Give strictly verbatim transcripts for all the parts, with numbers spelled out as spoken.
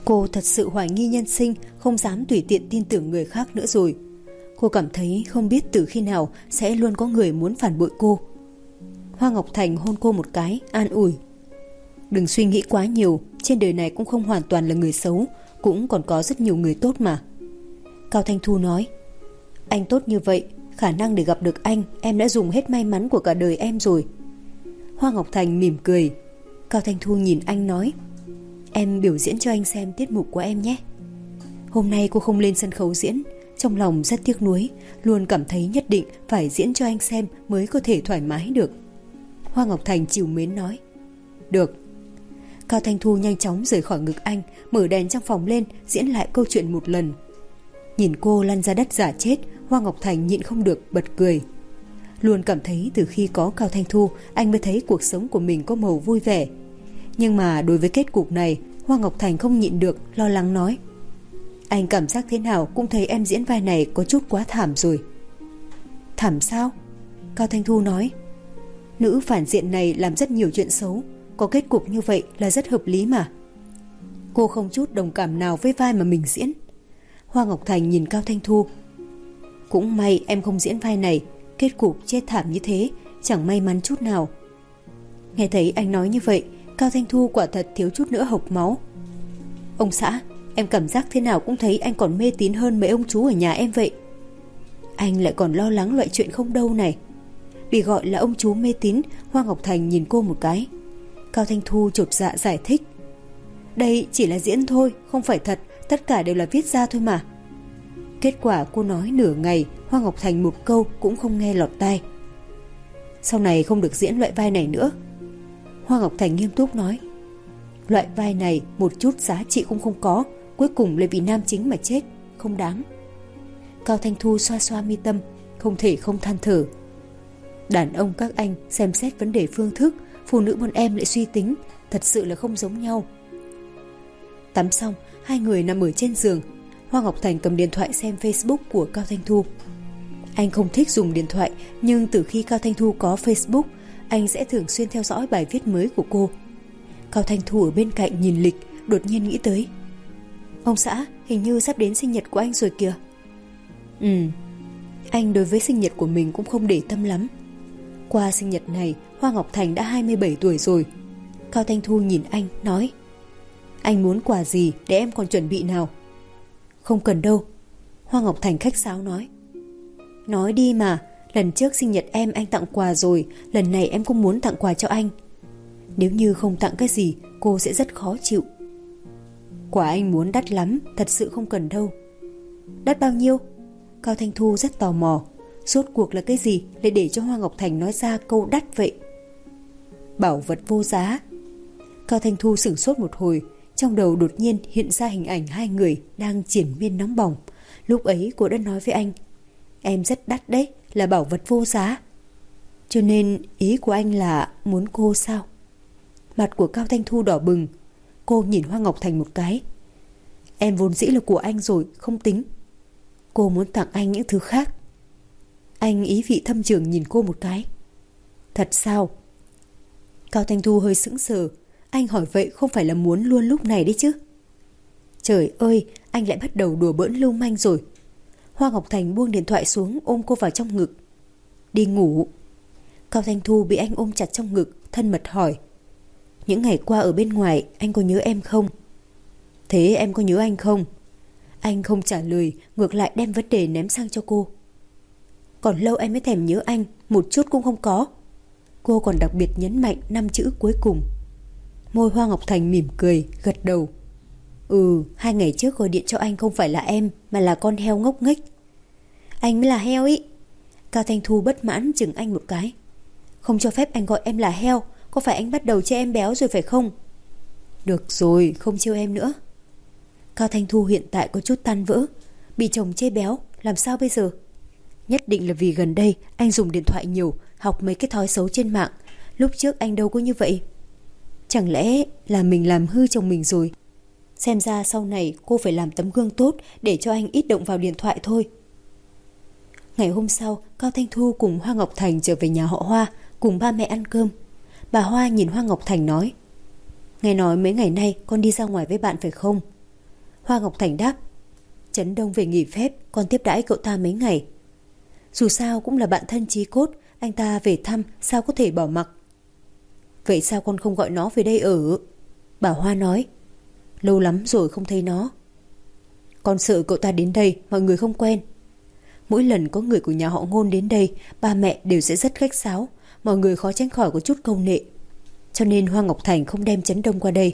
Cô thật sự hoài nghi nhân sinh, không dám tùy tiện tin tưởng người khác nữa rồi. Cô cảm thấy không biết từ khi nào sẽ luôn có người muốn phản bội cô. Hoa Ngọc Thành hôn cô một cái, an ủi. Đừng suy nghĩ quá nhiều, trên đời này cũng không hoàn toàn là người xấu, cũng còn có rất nhiều người tốt mà. Cao Thanh Thu nói, anh tốt như vậy, khả năng để gặp được anh, em đã dùng hết may mắn của cả đời em rồi. Hoa Ngọc Thành mỉm cười. Cao Thanh Thu nhìn anh nói, em biểu diễn cho anh xem tiết mục của em nhé. Hôm nay cô không lên sân khấu diễn, trong lòng rất tiếc nuối, luôn cảm thấy nhất định phải diễn cho anh xem mới có thể thoải mái được. Hoa Ngọc Thành trìu mến nói, được. Cao Thanh Thu nhanh chóng rời khỏi ngực anh, mở đèn trong phòng lên, diễn lại câu chuyện một lần. Nhìn cô lăn ra đất giả chết, Hoa Ngọc Thành nhịn không được bật cười. Luôn cảm thấy từ khi có Cao Thanh Thu, anh mới thấy cuộc sống của mình có màu vui vẻ. Nhưng mà đối với kết cục này, Hoa Ngọc Thành không nhịn được, lo lắng nói, anh cảm giác thế nào cũng thấy em diễn vai này có chút quá thảm rồi. Thảm sao? Cao Thanh Thu nói, nữ phản diện này làm rất nhiều chuyện xấu, có kết cục như vậy là rất hợp lý mà. Cô không chút đồng cảm nào với vai mà mình diễn. Hoa Ngọc Thành nhìn Cao Thanh Thu, cũng may em không diễn vai này, kết cục chết thảm như thế chẳng may mắn chút nào. Nghe thấy anh nói như vậy, Cao Thanh Thu quả thật thiếu chút nữa hộc máu. Ông xã, em cảm giác thế nào cũng thấy anh còn mê tín hơn mấy ông chú ở nhà em vậy. Anh lại còn lo lắng loại chuyện không đâu này. Bị gọi là ông chú mê tín, Hoa Ngọc Thành nhìn cô một cái. Cao Thanh Thu chột dạ giải thích, đây chỉ là diễn thôi, không phải thật, tất cả đều là viết ra thôi mà. Kết quả cô nói nửa ngày, Hoa Ngọc Thành một câu cũng không nghe lọt tai. Sau này không được diễn loại vai này nữa. Hoa Ngọc Thành nghiêm túc nói, loại vai này một chút giá trị cũng không có, cuối cùng lại vì nam chính mà chết, không đáng. Cao Thanh Thu xoa xoa mi tâm, không thể không than thở. Đàn ông các anh xem xét vấn đề phương thức, phụ nữ bọn em lại suy tính, thật sự là không giống nhau. Tắm xong, hai người nằm ở trên giường. Hoa Ngọc Thành cầm điện thoại xem Facebook của Cao Thanh Thu. Anh không thích dùng điện thoại, nhưng từ khi Cao Thanh Thu có Facebook, anh sẽ thường xuyên theo dõi bài viết mới của cô. Cao Thanh Thu ở bên cạnh nhìn lịch, đột nhiên nghĩ tới, ông xã, hình như sắp đến sinh nhật của anh rồi kìa. Ừ, anh đối với sinh nhật của mình cũng không để tâm lắm. Qua sinh nhật này, Hoa Ngọc Thành đã hai mươi bảy tuổi rồi. Cao Thanh Thu nhìn anh, nói, anh muốn quà gì để em còn chuẩn bị nào? Không cần đâu. Hoa Ngọc Thành khách sáo nói. Nói đi mà, lần trước sinh nhật em anh tặng quà rồi, lần này em cũng muốn tặng quà cho anh. Nếu như không tặng cái gì, cô sẽ rất khó chịu. Quà anh muốn đắt lắm, thật sự không cần đâu. Đắt bao nhiêu? Cao Thanh Thu rất tò mò. Rốt cuộc là cái gì để để cho Hoa Ngọc Thành nói ra câu đắt vậy? Bảo vật vô giá. Cao Thanh Thu sửng sốt một hồi, trong đầu đột nhiên hiện ra hình ảnh hai người đang triển miên nóng bỏng. Lúc ấy cô đã nói với anh, em rất đắt đấy, là bảo vật vô giá. Cho nên ý của anh là muốn cô sao? Mặt của Cao Thanh Thu đỏ bừng. Cô nhìn Hoa Ngọc Thành một cái. Em vốn dĩ là của anh rồi, không tính. Cô muốn tặng anh những thứ khác. Anh ý vị thâm trường nhìn cô một cái. Thật sao? Cao Thanh Thu hơi sững sờ. Anh hỏi vậy không phải là muốn luôn lúc này đấy chứ? Trời ơi, anh lại bắt đầu đùa bỡn lưu manh rồi. Hoa Ngọc Thành buông điện thoại xuống, ôm cô vào trong ngực. Đi ngủ. Cao Thanh Thu bị anh ôm chặt trong ngực, thân mật hỏi, những ngày qua ở bên ngoài anh có nhớ em không? Thế em có nhớ anh không? Anh không trả lời, ngược lại đem vấn đề ném sang cho cô. Còn lâu em mới thèm nhớ anh, một chút cũng không có. Cô còn đặc biệt nhấn mạnh năm chữ cuối cùng. Môi Hoa Ngọc Thành mỉm cười, gật đầu. Ừ, hai ngày trước gọi điện cho anh không phải là em, mà là con heo ngốc nghếch. Anh mới là heo ý. Cao Thanh Thu bất mãn chừng anh một cái. Không cho phép anh gọi em là heo, có phải anh bắt đầu chê em béo rồi phải không? Được rồi, không trêu em nữa. Cao Thanh Thu hiện tại có chút tan vỡ. Bị chồng chê béo, làm sao bây giờ? Nhất định là vì gần đây anh dùng điện thoại nhiều, học mấy cái thói xấu trên mạng. Lúc trước anh đâu có như vậy. Chẳng lẽ là mình làm hư chồng mình rồi? Xem ra sau này cô phải làm tấm gương tốt để cho anh ít động vào điện thoại thôi. Ngày hôm sau, Cao Thanh Thu cùng Hoa Ngọc Thành trở về nhà họ Hoa, cùng ba mẹ ăn cơm. Bà Hoa nhìn Hoa Ngọc Thành nói, nghe nói mấy ngày nay con đi ra ngoài với bạn phải không? Hoa Ngọc Thành đáp: Trấn Đông về nghỉ phép, con tiếp đãi cậu ta mấy ngày. Dù sao cũng là bạn thân chí cốt, anh ta về thăm sao có thể bỏ mặc. Vậy sao con không gọi nó về đây ở? Bà Hoa nói: Lâu lắm rồi không thấy nó. Con sợ cậu ta đến đây mọi người không quen. Mỗi lần có người của nhà họ Ngôn đến đây, ba mẹ đều sẽ rất khách sáo, mọi người khó tránh khỏi có chút câu nệ. Cho nên Hoa Ngọc Thành không đem Trấn Đông qua đây.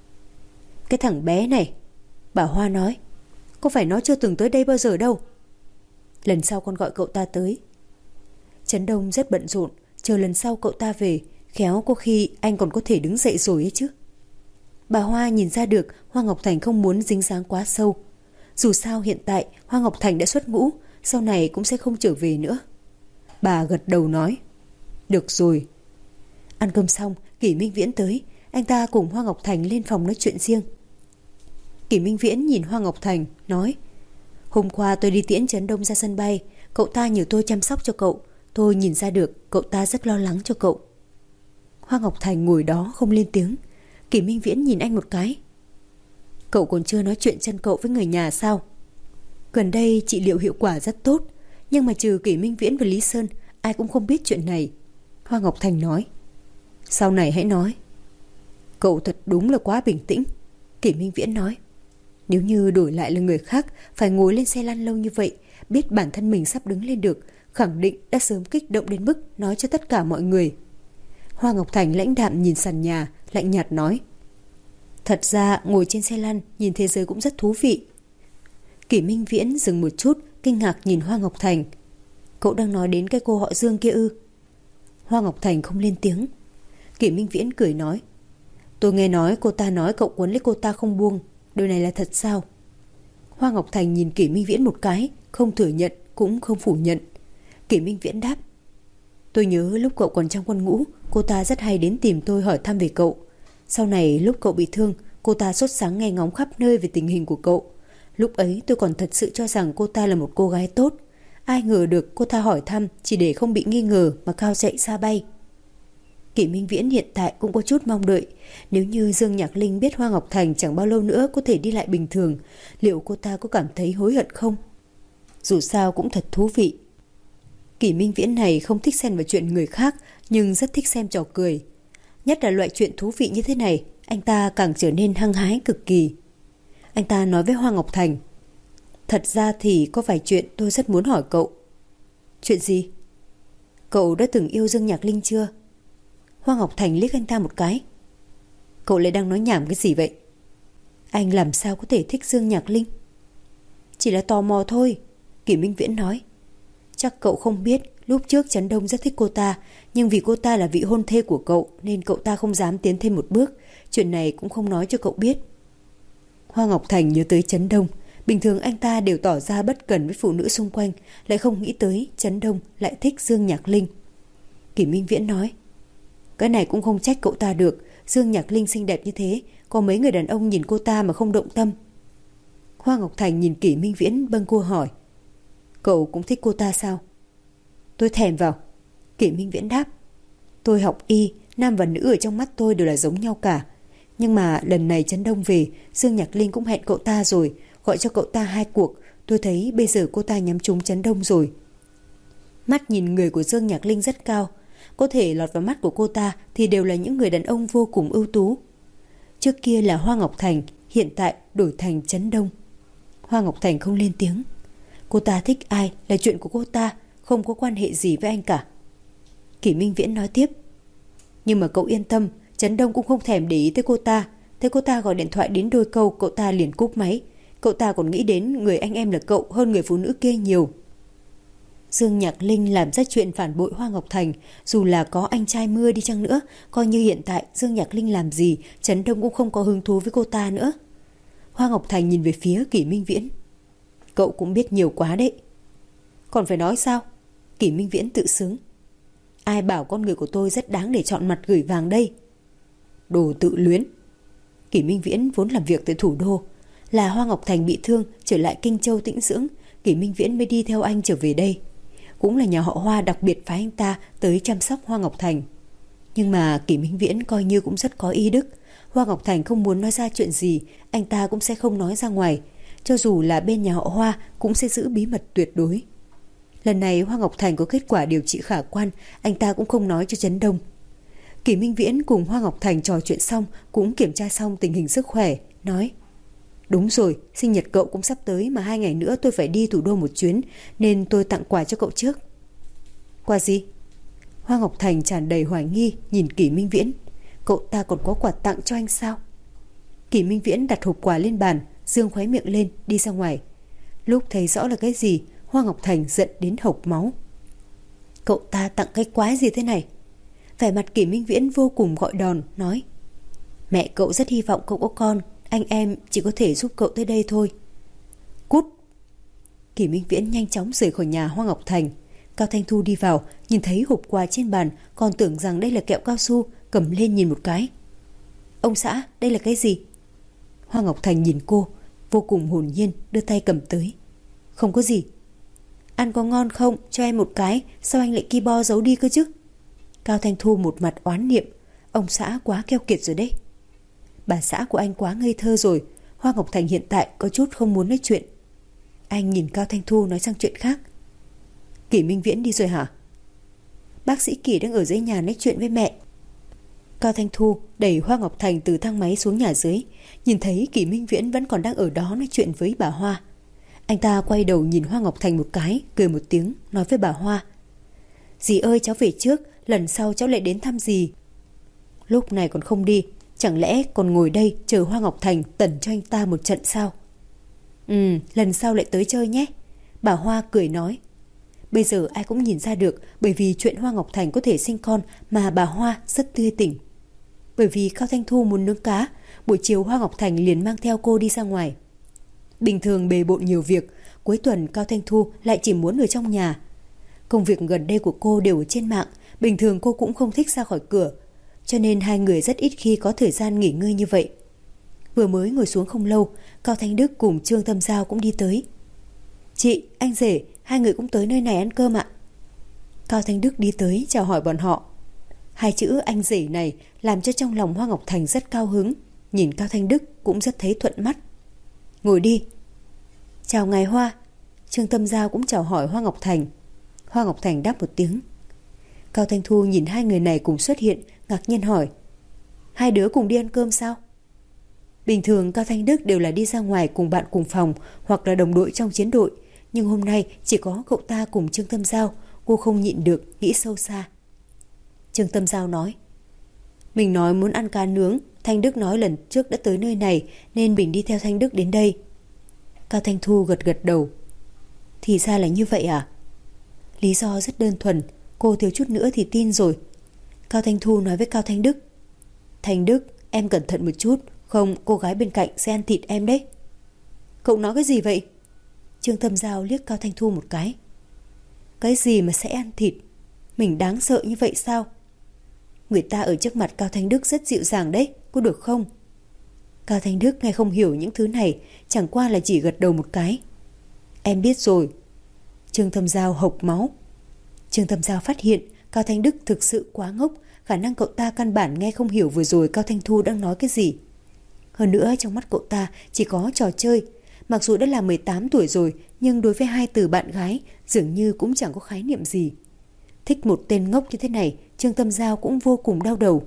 Cái thằng bé này, bà Hoa nói, có phải nó chưa từng tới đây bao giờ đâu. Lần sau con gọi cậu ta tới. Trấn Đông rất bận rộn, chờ lần sau cậu ta về, khéo có khi anh còn có thể đứng dậy rồi ấy chứ. Bà Hoa nhìn ra được Hoa Ngọc Thành không muốn dính dáng quá sâu. Dù sao hiện tại Hoa Ngọc Thành đã xuất ngũ, sau này cũng sẽ không trở về nữa. Bà gật đầu nói: Được rồi. Ăn cơm xong, Kỷ Minh Viễn tới, anh ta cùng Hoa Ngọc Thành lên phòng nói chuyện riêng. Kỷ Minh Viễn nhìn Hoa Ngọc Thành nói: Hôm qua tôi đi tiễn Trấn Đông ra sân bay, cậu ta nhờ tôi chăm sóc cho cậu, tôi nhìn ra được cậu ta rất lo lắng cho cậu. Hoa Ngọc Thành ngồi đó không lên tiếng. Kỷ Minh Viễn nhìn anh một cái: Cậu còn chưa nói chuyện chân cậu với người nhà sao? Gần đây trị liệu hiệu quả rất tốt, nhưng mà trừ Kỷ Minh Viễn và Lý Sơn, ai cũng không biết chuyện này. Hoa Ngọc Thành nói: Sau này hãy nói. Cậu thật đúng là quá bình tĩnh. Kỷ Minh Viễn nói: Nếu như đổi lại là người khác, phải ngồi lên xe lăn lâu như vậy, biết bản thân mình sắp đứng lên được, khẳng định đã sớm kích động đến mức nói cho tất cả mọi người. Hoa Ngọc Thành lãnh đạm nhìn sàn nhà, lạnh nhạt nói: Thật ra ngồi trên xe lăn nhìn thế giới cũng rất thú vị. Kỷ Minh Viễn dừng một chút, kinh ngạc nhìn Hoa Ngọc Thành. Cậu đang nói đến cái cô họ Dương kia ư? Hoa Ngọc Thành không lên tiếng. Kỷ Minh Viễn cười nói: Tôi nghe nói cô ta nói cậu quấn lấy cô ta không buông, điều này là thật sao? Hoa Ngọc Thành nhìn Kỷ Minh Viễn một cái, không thừa nhận cũng không phủ nhận. Kỷ Minh Viễn đáp: Tôi nhớ lúc cậu còn trong quân ngũ, cô ta rất hay đến tìm tôi hỏi thăm về cậu. Sau này lúc cậu bị thương, cô ta sốt sắng nghe ngóng khắp nơi về tình hình của cậu. Lúc ấy tôi còn thật sự cho rằng cô ta là một cô gái tốt. Ai ngờ được cô ta hỏi thăm chỉ để không bị nghi ngờ mà cao chạy xa bay. Kỷ Minh Viễn hiện tại cũng có chút mong đợi. Nếu như Dương Nhạc Linh biết Hoa Ngọc Thành chẳng bao lâu nữa có thể đi lại bình thường, liệu cô ta có cảm thấy hối hận không? Dù sao cũng thật thú vị. Kỷ Minh Viễn này không thích xen vào chuyện người khác, nhưng rất thích xem trò cười. Nhất là loại chuyện thú vị như thế này, anh ta càng trở nên hăng hái cực kỳ. Anh ta nói với Hoa Ngọc Thành: Thật ra thì có vài chuyện tôi rất muốn hỏi cậu. Chuyện gì? Cậu đã từng yêu Dương Nhạc Linh chưa? Hoa Ngọc Thành liếc anh ta một cái. Cậu lại đang nói nhảm cái gì vậy? Anh làm sao có thể thích Dương Nhạc Linh? Chỉ là tò mò thôi. Kỷ Minh Viễn nói: Chắc cậu không biết, lúc trước Trấn Đông rất thích cô ta, nhưng vì cô ta là vị hôn thê của cậu nên cậu ta không dám tiến thêm một bước. Chuyện này cũng không nói cho cậu biết. Hoa Ngọc Thành nhớ tới Trấn Đông. Bình thường anh ta đều tỏ ra bất cần với phụ nữ xung quanh, lại không nghĩ tới Trấn Đông lại thích Dương Nhạc Linh. Kỷ Minh Viễn nói: Cái này cũng không trách cậu ta được. Dương Nhạc Linh xinh đẹp như thế, có mấy người đàn ông nhìn cô ta mà không động tâm. Hoa Ngọc Thành nhìn Kỷ Minh Viễn bâng cua hỏi: Cậu cũng thích cô ta sao? Tôi thèm vào. Kỷ Minh Viễn đáp: Tôi học y, nam và nữ ở trong mắt tôi đều là giống nhau cả. Nhưng mà lần này Trấn Đông về, Dương Nhạc Linh cũng hẹn cậu ta rồi, gọi cho cậu ta hai cuộc. Tôi thấy bây giờ cô ta nhắm trúng Trấn Đông rồi. Mắt nhìn người của Dương Nhạc Linh rất cao, có thể lọt vào mắt của cô ta thì đều là những người đàn ông vô cùng ưu tú. Trước kia là Hoa Ngọc Thành, hiện tại đổi thành Trấn Đông. Hoa Ngọc Thành không lên tiếng. Cô ta thích ai là chuyện của cô ta, không có quan hệ gì với anh cả. Kỷ Minh Viễn nói tiếp: Nhưng mà cậu yên tâm, Trấn Đông cũng không thèm để ý tới cô ta. Thế cô ta gọi điện thoại đến đôi câu, cậu ta liền cúp máy. Cậu ta còn nghĩ đến người anh em là cậu hơn người phụ nữ kia nhiều. Dương Nhạc Linh làm ra chuyện phản bội Hoa Ngọc Thành, dù là có anh trai mưa đi chăng nữa, coi như hiện tại Dương Nhạc Linh làm gì, Trấn Đông cũng không có hứng thú với cô ta nữa. Hoa Ngọc Thành nhìn về phía Kỷ Minh Viễn: Cậu cũng biết nhiều quá đấy. Còn phải nói sao? Kỷ Minh Viễn tự sướng: Ai bảo con người của tôi rất đáng để chọn mặt gửi vàng đây? Đồ tự luyến. Kỷ Minh Viễn vốn làm việc tại thủ đô, là Hoa Ngọc Thành bị thương trở lại Kinh Châu tĩnh dưỡng, Kỷ Minh Viễn mới đi theo anh trở về đây. Cũng là nhà họ Hoa đặc biệt phái anh ta tới chăm sóc Hoa Ngọc Thành. Nhưng mà Kỷ Minh Viễn coi như cũng rất có ý đức. Hoa Ngọc Thành không muốn nói ra chuyện gì, anh ta cũng sẽ không nói ra ngoài. Cho dù là bên nhà họ Hoa cũng sẽ giữ bí mật tuyệt đối. Lần này Hoa Ngọc Thành có kết quả điều trị khả quan, anh ta cũng không nói cho Trấn Đông. Kỷ Minh Viễn cùng Hoa Ngọc Thành trò chuyện xong, cũng kiểm tra xong tình hình sức khỏe, nói: đúng rồi, sinh nhật cậu cũng sắp tới, mà hai ngày nữa tôi phải đi thủ đô một chuyến, nên tôi tặng quà cho cậu trước. Quà gì? Hoa Ngọc Thành tràn đầy hoài nghi nhìn Kỷ Minh Viễn. Cậu ta còn có quà tặng cho anh sao? Kỷ Minh Viễn đặt hộp quà lên bàn, dương khóe miệng lên đi ra ngoài. Lúc thấy rõ là cái gì, Hoa Ngọc Thành giận đến hộc máu. Cậu ta tặng cái quái gì thế này? Vẻ mặt Kỷ Minh Viễn vô cùng gọi đòn, nói: mẹ cậu rất hy vọng cậu có con, anh em chỉ có thể giúp cậu tới đây thôi. Cút! Kỷ Minh Viễn nhanh chóng rời khỏi nhà Hoa Ngọc Thành. Cao Thanh Thu đi vào, nhìn thấy hộp quà trên bàn, còn tưởng rằng đây là kẹo cao su, cầm lên nhìn một cái. Ông xã, đây là cái gì? Hoa Ngọc Thành nhìn cô, vô cùng hồn nhiên, đưa tay cầm tới. Không có gì. Ăn có ngon không? Cho em một cái, sao anh lại ki bo giấu đi cơ chứ? Cao Thanh Thu một mặt oán niệm. Ông xã quá keo kiệt rồi đấy. Bà xã của anh quá ngây thơ rồi. Hoa Ngọc Thành hiện tại có chút không muốn nói chuyện. Anh nhìn Cao Thanh Thu nói sang chuyện khác. Kỷ Minh Viễn đi rồi hả? Bác sĩ Kỷ đang ở dưới nhà nói chuyện với mẹ. Cao Thanh Thu đẩy Hoa Ngọc Thành từ thang máy xuống nhà dưới, nhìn thấy Kỷ Minh Viễn vẫn còn đang ở đó nói chuyện với bà Hoa. Anh ta quay đầu nhìn Hoa Ngọc Thành một cái, cười một tiếng, nói với bà Hoa: dì ơi, cháu về trước, lần sau cháu lại đến thăm dì. Lúc này còn không đi, chẳng lẽ còn ngồi đây chờ Hoa Ngọc Thành tẩn cho anh ta một trận sao? Ừ, lần sau lại tới chơi nhé. Bà Hoa cười nói. Bây giờ ai cũng nhìn ra được, bởi vì chuyện Hoa Ngọc Thành có thể sinh con mà bà Hoa rất tươi tỉnh. Bởi vì Cao Thanh Thu muốn nướng cá, buổi chiều Hoa Ngọc Thành liền mang theo cô đi ra ngoài. Bình thường bề bộn nhiều việc, cuối tuần Cao Thanh Thu lại chỉ muốn ở trong nhà. Công việc gần đây của cô đều ở trên mạng, bình thường cô cũng không thích ra khỏi cửa, cho nên hai người rất ít khi có thời gian nghỉ ngơi như vậy. Vừa mới ngồi xuống không lâu, Cao Thanh Đức cùng Trương Tâm Giao cũng đi tới. Chị, anh rể, hai người cũng tới nơi này ăn cơm ạ. Cao Thanh Đức đi tới chào hỏi bọn họ. Hai chữ anh rể này làm cho trong lòng Hoa Ngọc Thành rất cao hứng, nhìn Cao Thanh Đức cũng rất thấy thuận mắt. Ngồi đi. Chào ngài Hoa. Trương Tâm Giao cũng chào hỏi Hoa Ngọc Thành. Hoa Ngọc Thành đáp một tiếng. Cao Thanh Thu nhìn hai người này cùng xuất hiện, ngạc nhiên hỏi: hai đứa cùng đi ăn cơm sao? Bình thường Cao Thanh Đức đều là đi ra ngoài cùng bạn cùng phòng hoặc là đồng đội trong chiến đội, nhưng hôm nay chỉ có cậu ta cùng Trương Tâm Giao. Cô không nhịn được, nghĩ sâu xa. Trương Tâm Giao nói: mình nói muốn ăn cá nướng, Thanh Đức nói lần trước đã tới nơi này nên mình đi theo Thanh Đức đến đây. Cao Thanh Thu gật gật đầu. Thì ra là như vậy à? Lý do rất đơn thuần, cô thiếu chút nữa thì tin rồi. Cao Thanh Thu nói với Cao Thanh Đức: Thanh Đức, em cẩn thận một chút, không cô gái bên cạnh sẽ ăn thịt em đấy. Cậu nói cái gì vậy? Trương Tâm Giao liếc Cao Thanh Thu một cái. Cái gì mà sẽ ăn thịt? Mình đáng sợ như vậy sao? Người ta ở trước mặt Cao Thanh Đức rất dịu dàng đấy, có được không? Cao Thanh Đức nghe không hiểu những thứ này, chẳng qua là chỉ gật đầu một cái. Em biết rồi. Trương Tâm Giao hộc máu. Trương Tâm Giao phát hiện Cao Thanh Đức thực sự quá ngốc, khả năng cậu ta căn bản nghe không hiểu vừa rồi Cao Thanh Thu đang nói cái gì. Hơn nữa trong mắt cậu ta chỉ có trò chơi. Mặc dù đã là mười tám tuổi rồi, nhưng đối với hai từ bạn gái dường như cũng chẳng có khái niệm gì. Thích một tên ngốc như thế này, Trương Tâm Giao cũng vô cùng đau đầu.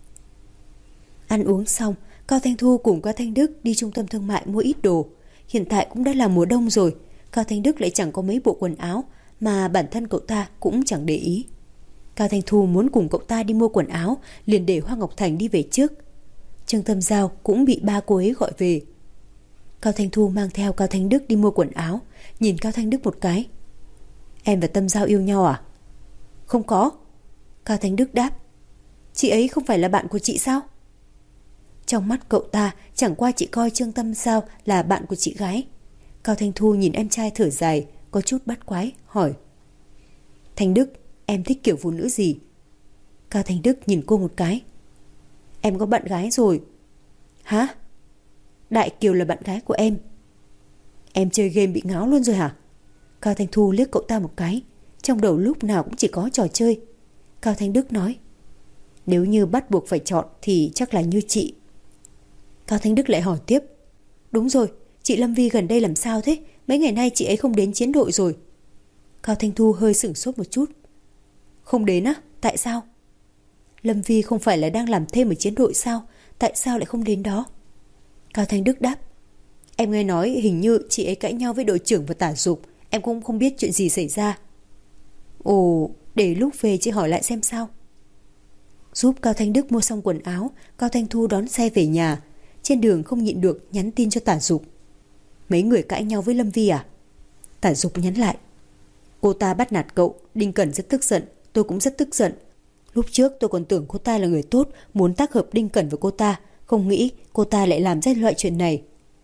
Ăn uống xong, Cao Thanh Thu cùng Cao Thanh Đức đi trung tâm thương mại mua ít đồ. Hiện tại cũng đã là mùa đông rồi, Cao Thanh Đức lại chẳng có mấy bộ quần áo, mà bản thân cậu ta cũng chẳng để ý. Cao Thanh Thu muốn cùng cậu ta đi mua quần áo, liền để Hoa Ngọc Thành đi về trước. Trương Tâm Giao cũng bị ba cô ấy gọi về. Cao Thanh Thu mang theo Cao Thanh Đức đi mua quần áo, nhìn Cao Thanh Đức một cái. Em và Tâm Giao yêu nhau à? Không có. Cao Thanh Đức đáp. Chị ấy không phải là bạn của chị sao? Trong mắt cậu ta chẳng qua chị coi Trương Tâm Giao là bạn của chị gái. Cao Thanh Thu nhìn em trai thở dài, có chút bắt quái, hỏi. Thanh Đức, em thích kiểu phụ nữ gì? Cao Thanh Đức nhìn cô một cái. Em có bạn gái rồi. Hả? Đại Kiều là bạn gái của em. Em chơi game bị ngáo luôn rồi hả? Cao Thanh Thu liếc cậu ta một cái, trong đầu lúc nào cũng chỉ có trò chơi. Cao Thanh Đức nói. Nếu như bắt buộc phải chọn thì chắc là như chị. Cao Thanh Đức lại hỏi tiếp. Đúng rồi, chị Lâm Vi gần đây làm sao thế? Mấy ngày nay chị ấy không đến chiến đội rồi. Cao Thanh Thu hơi sửng sốt một chút. Không đến á? Tại sao? Lâm Vi không phải là đang làm thêm ở chiến đội sao? Tại sao lại không đến đó? Cao Thanh Đức đáp. Em nghe nói hình như chị ấy cãi nhau với đội trưởng và Tả Dục. Em cũng không biết chuyện gì xảy ra. Ồ, để lúc về chị hỏi lại xem sao. Giúp Cao Thanh Đức mua xong quần áo, Cao Thanh Thu đón xe về nhà. Trên đường không nhịn được nhắn tin cho Tả Dục. Mấy người cãi nhau với Lâm Vi à? Tả Dục nhắn lại. Cô ta bắt nạt cậu, Đinh Cẩn rất tức giận, tôi cũng rất tức giận. Lúc trước tôi còn tưởng cô ta là người tốt, muốn tác hợp Đinh Cẩn với cô ta, không nghĩ cô ta lại làm ra loại chuyện này.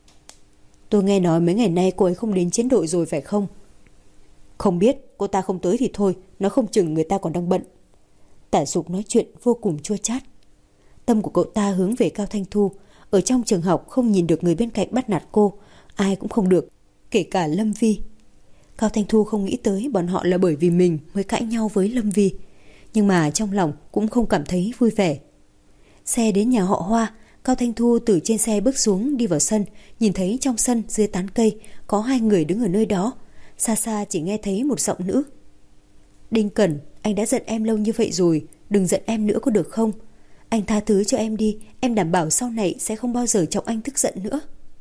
Tôi nghe nói mấy ngày nay cô ấy không đến chiến đội rồi phải không? Không biết, cô ta không tới thì thôi, nói không chừng người ta còn đang bận. Tả Dục nói chuyện vô cùng chua chát. Tâm của cậu ta hướng về Cao Thanh Thu. Ở trong trường học không nhìn được người bên cạnh bắt nạt cô, ai cũng không được, kể cả Lâm Vi. Cao Thanh Thu không nghĩ tới bọn họ là bởi vì mình mới cãi nhau với Lâm Vi, nhưng mà trong lòng cũng không cảm thấy vui vẻ. Xe đến nhà họ Hoa, Cao Thanh Thu từ trên xe bước xuống đi vào sân, nhìn thấy trong sân dưới tán cây có hai người đứng ở nơi đó. Xa xa chỉ nghe thấy một giọng nữ. Đinh Cẩn, anh đã giận em lâu như vậy rồi, đừng giận em nữa có được không? Anh tha thứ cho em đi, em đảm bảo sau này sẽ không bao giờ chọc anh tức giận nữa.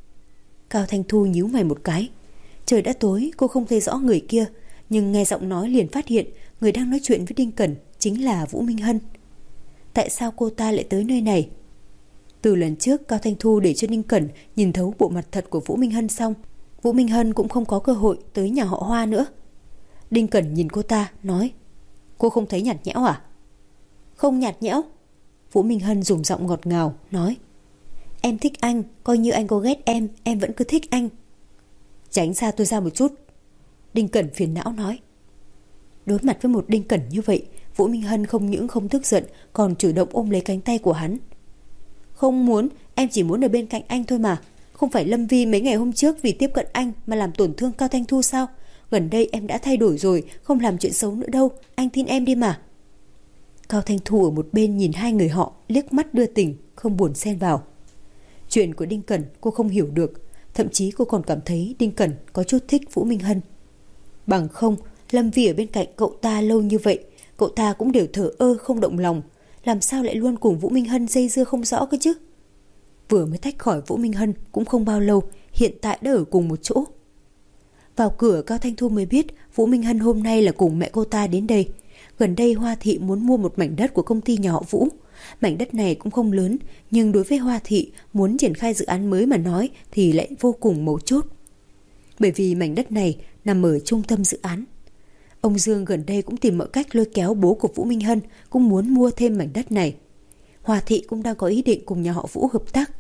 Cao Thanh Thu nhíu mày một cái. Trời đã tối, cô không thấy rõ người kia, nhưng nghe giọng nói liền phát hiện người đang nói chuyện với Đinh Cẩn chính là Vũ Minh Hân. Tại sao cô ta lại tới nơi này? Từ lần trước Cao Thanh Thu để cho Đinh Cẩn nhìn thấu bộ mặt thật của Vũ Minh Hân xong, Vũ Minh Hân cũng không có cơ hội tới nhà họ Hoa nữa. Đinh Cẩn nhìn cô ta, nói. Cô không thấy nhạt nhẽo à? Không nhạt nhẽo. Vũ Minh Hân dùng giọng ngọt ngào, nói. Em thích anh, coi như anh có ghét em, em vẫn cứ thích anh. Tránh xa tôi ra một chút. Đinh Cẩn phiền não nói. Đối mặt với một Đinh Cẩn như vậy, Vũ Minh Hân không những không tức giận, còn chủ động ôm lấy cánh tay của hắn. Không muốn, em chỉ muốn ở bên cạnh anh thôi mà. Không phải Lâm Vi mấy ngày hôm trước vì tiếp cận anh mà làm tổn thương Cao Thanh Thu sao? Gần đây em đã thay đổi rồi, không làm chuyện xấu nữa đâu, anh tin em đi mà. Cao Thanh Thu ở một bên nhìn hai người họ, liếc mắt đưa tình, không buồn xen vào. Chuyện của Đinh Cẩn cô không hiểu được, thậm chí cô còn cảm thấy Đinh Cẩn có chút thích Vũ Minh Hân. Bằng không, Lâm Vi ở bên cạnh cậu ta lâu như vậy, cậu ta cũng đều thờ ơ không động lòng, làm sao lại luôn cùng Vũ Minh Hân dây dưa không rõ cơ chứ? Vừa mới tách khỏi Vũ Minh Hân cũng không bao lâu, hiện tại đã ở cùng một chỗ. Vào cửa, Cao Thanh Thu mới biết Vũ Minh Hân hôm nay là cùng mẹ cô ta đến đây. Gần đây Hoa Thị muốn mua một mảnh đất của công ty nhà họ Vũ. Mảnh đất này cũng không lớn, nhưng đối với Hoa Thị muốn triển khai dự án mới mà nói thì lại vô cùng mấu chốt. Bởi vì mảnh đất này nằm ở trung tâm dự án. Ông Dương gần đây cũng tìm mọi cách lôi kéo bố của Vũ Minh Hân, cũng muốn mua thêm mảnh đất này. Hoa Thị cũng đang có ý định cùng nhà họ Vũ hợp tác.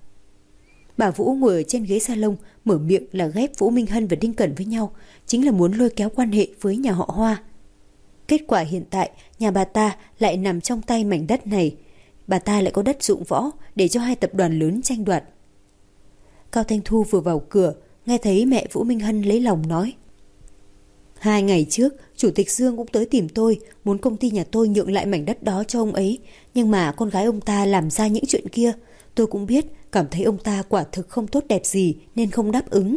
Bà Vũ ngồi ở trên ghế salon, mở miệng là ghép Vũ Minh Hân và Đinh Cẩn với nhau, chính là muốn lôi kéo quan hệ với nhà họ Hoa. Kết quả hiện tại, nhà bà ta lại nằm trong tay mảnh đất này. Bà ta lại có đất dụng võ để cho hai tập đoàn lớn tranh đoạt. Cao Thanh Thu vừa vào cửa, nghe thấy mẹ Vũ Minh Hân lấy lòng nói. Hai ngày trước, Chủ tịch Dương cũng tới tìm tôi, muốn công ty nhà tôi nhượng lại mảnh đất đó cho ông ấy. Nhưng mà con gái ông ta làm ra những chuyện kia. Tôi cũng biết, cảm thấy ông ta quả thực không tốt đẹp gì nên không đáp ứng.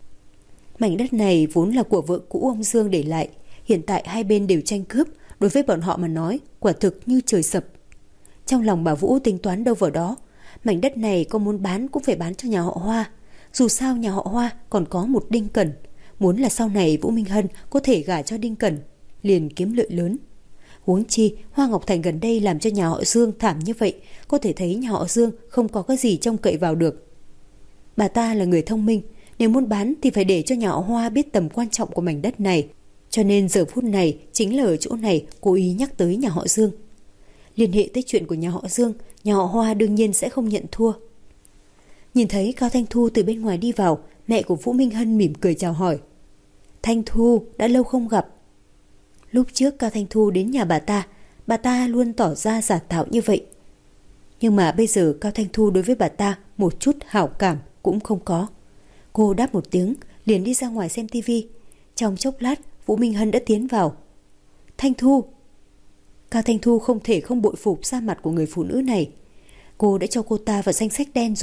Mảnh đất này vốn là của vợ cũ ông Dương để lại. Hiện tại hai bên đều tranh cướp, đối với bọn họ mà nói, quả thực như trời sập. Trong lòng bà Vũ tính toán đâu vào đó. Mảnh đất này có muốn bán cũng phải bán cho nhà họ Hoa. Dù sao nhà họ Hoa còn có một Đinh Cẩn. Muốn là sau này Vũ Minh Hân có thể gả cho Đinh Cẩn, liền kiếm lợi lớn. Huống chi Hoa Ngọc Thành gần đây làm cho nhà họ Dương thảm như vậy, có thể thấy nhà họ Dương không có cái gì trông cậy vào được. Bà ta là người thông minh, nếu muốn bán thì phải để cho nhà họ Hoa biết tầm quan trọng của mảnh đất này. Cho nên giờ phút này chính là ở chỗ này cố ý nhắc tới nhà họ Dương. Liên hệ tới chuyện của nhà họ Dương, nhà họ Hoa đương nhiên sẽ không nhận thua. Nhìn thấy Cao Thanh Thu từ bên ngoài đi vào, mẹ của Vũ Minh Hân mỉm cười chào hỏi. Thanh Thu, đã lâu không gặp. Lúc trước Cao Thanh Thu đến nhà bà ta, bà ta luôn tỏ ra giả tạo như vậy. Nhưng mà bây giờ Cao Thanh Thu đối với bà ta một chút hảo cảm cũng không có. Cô đáp một tiếng, liền đi ra ngoài xem tivi. Trong chốc lát, Vũ Minh Hân đã tiến vào. Thanh Thu. Cao Thanh Thu không thể không bội phục da mặt của người phụ nữ này. Cô đã cho cô ta vào danh sách đen rồi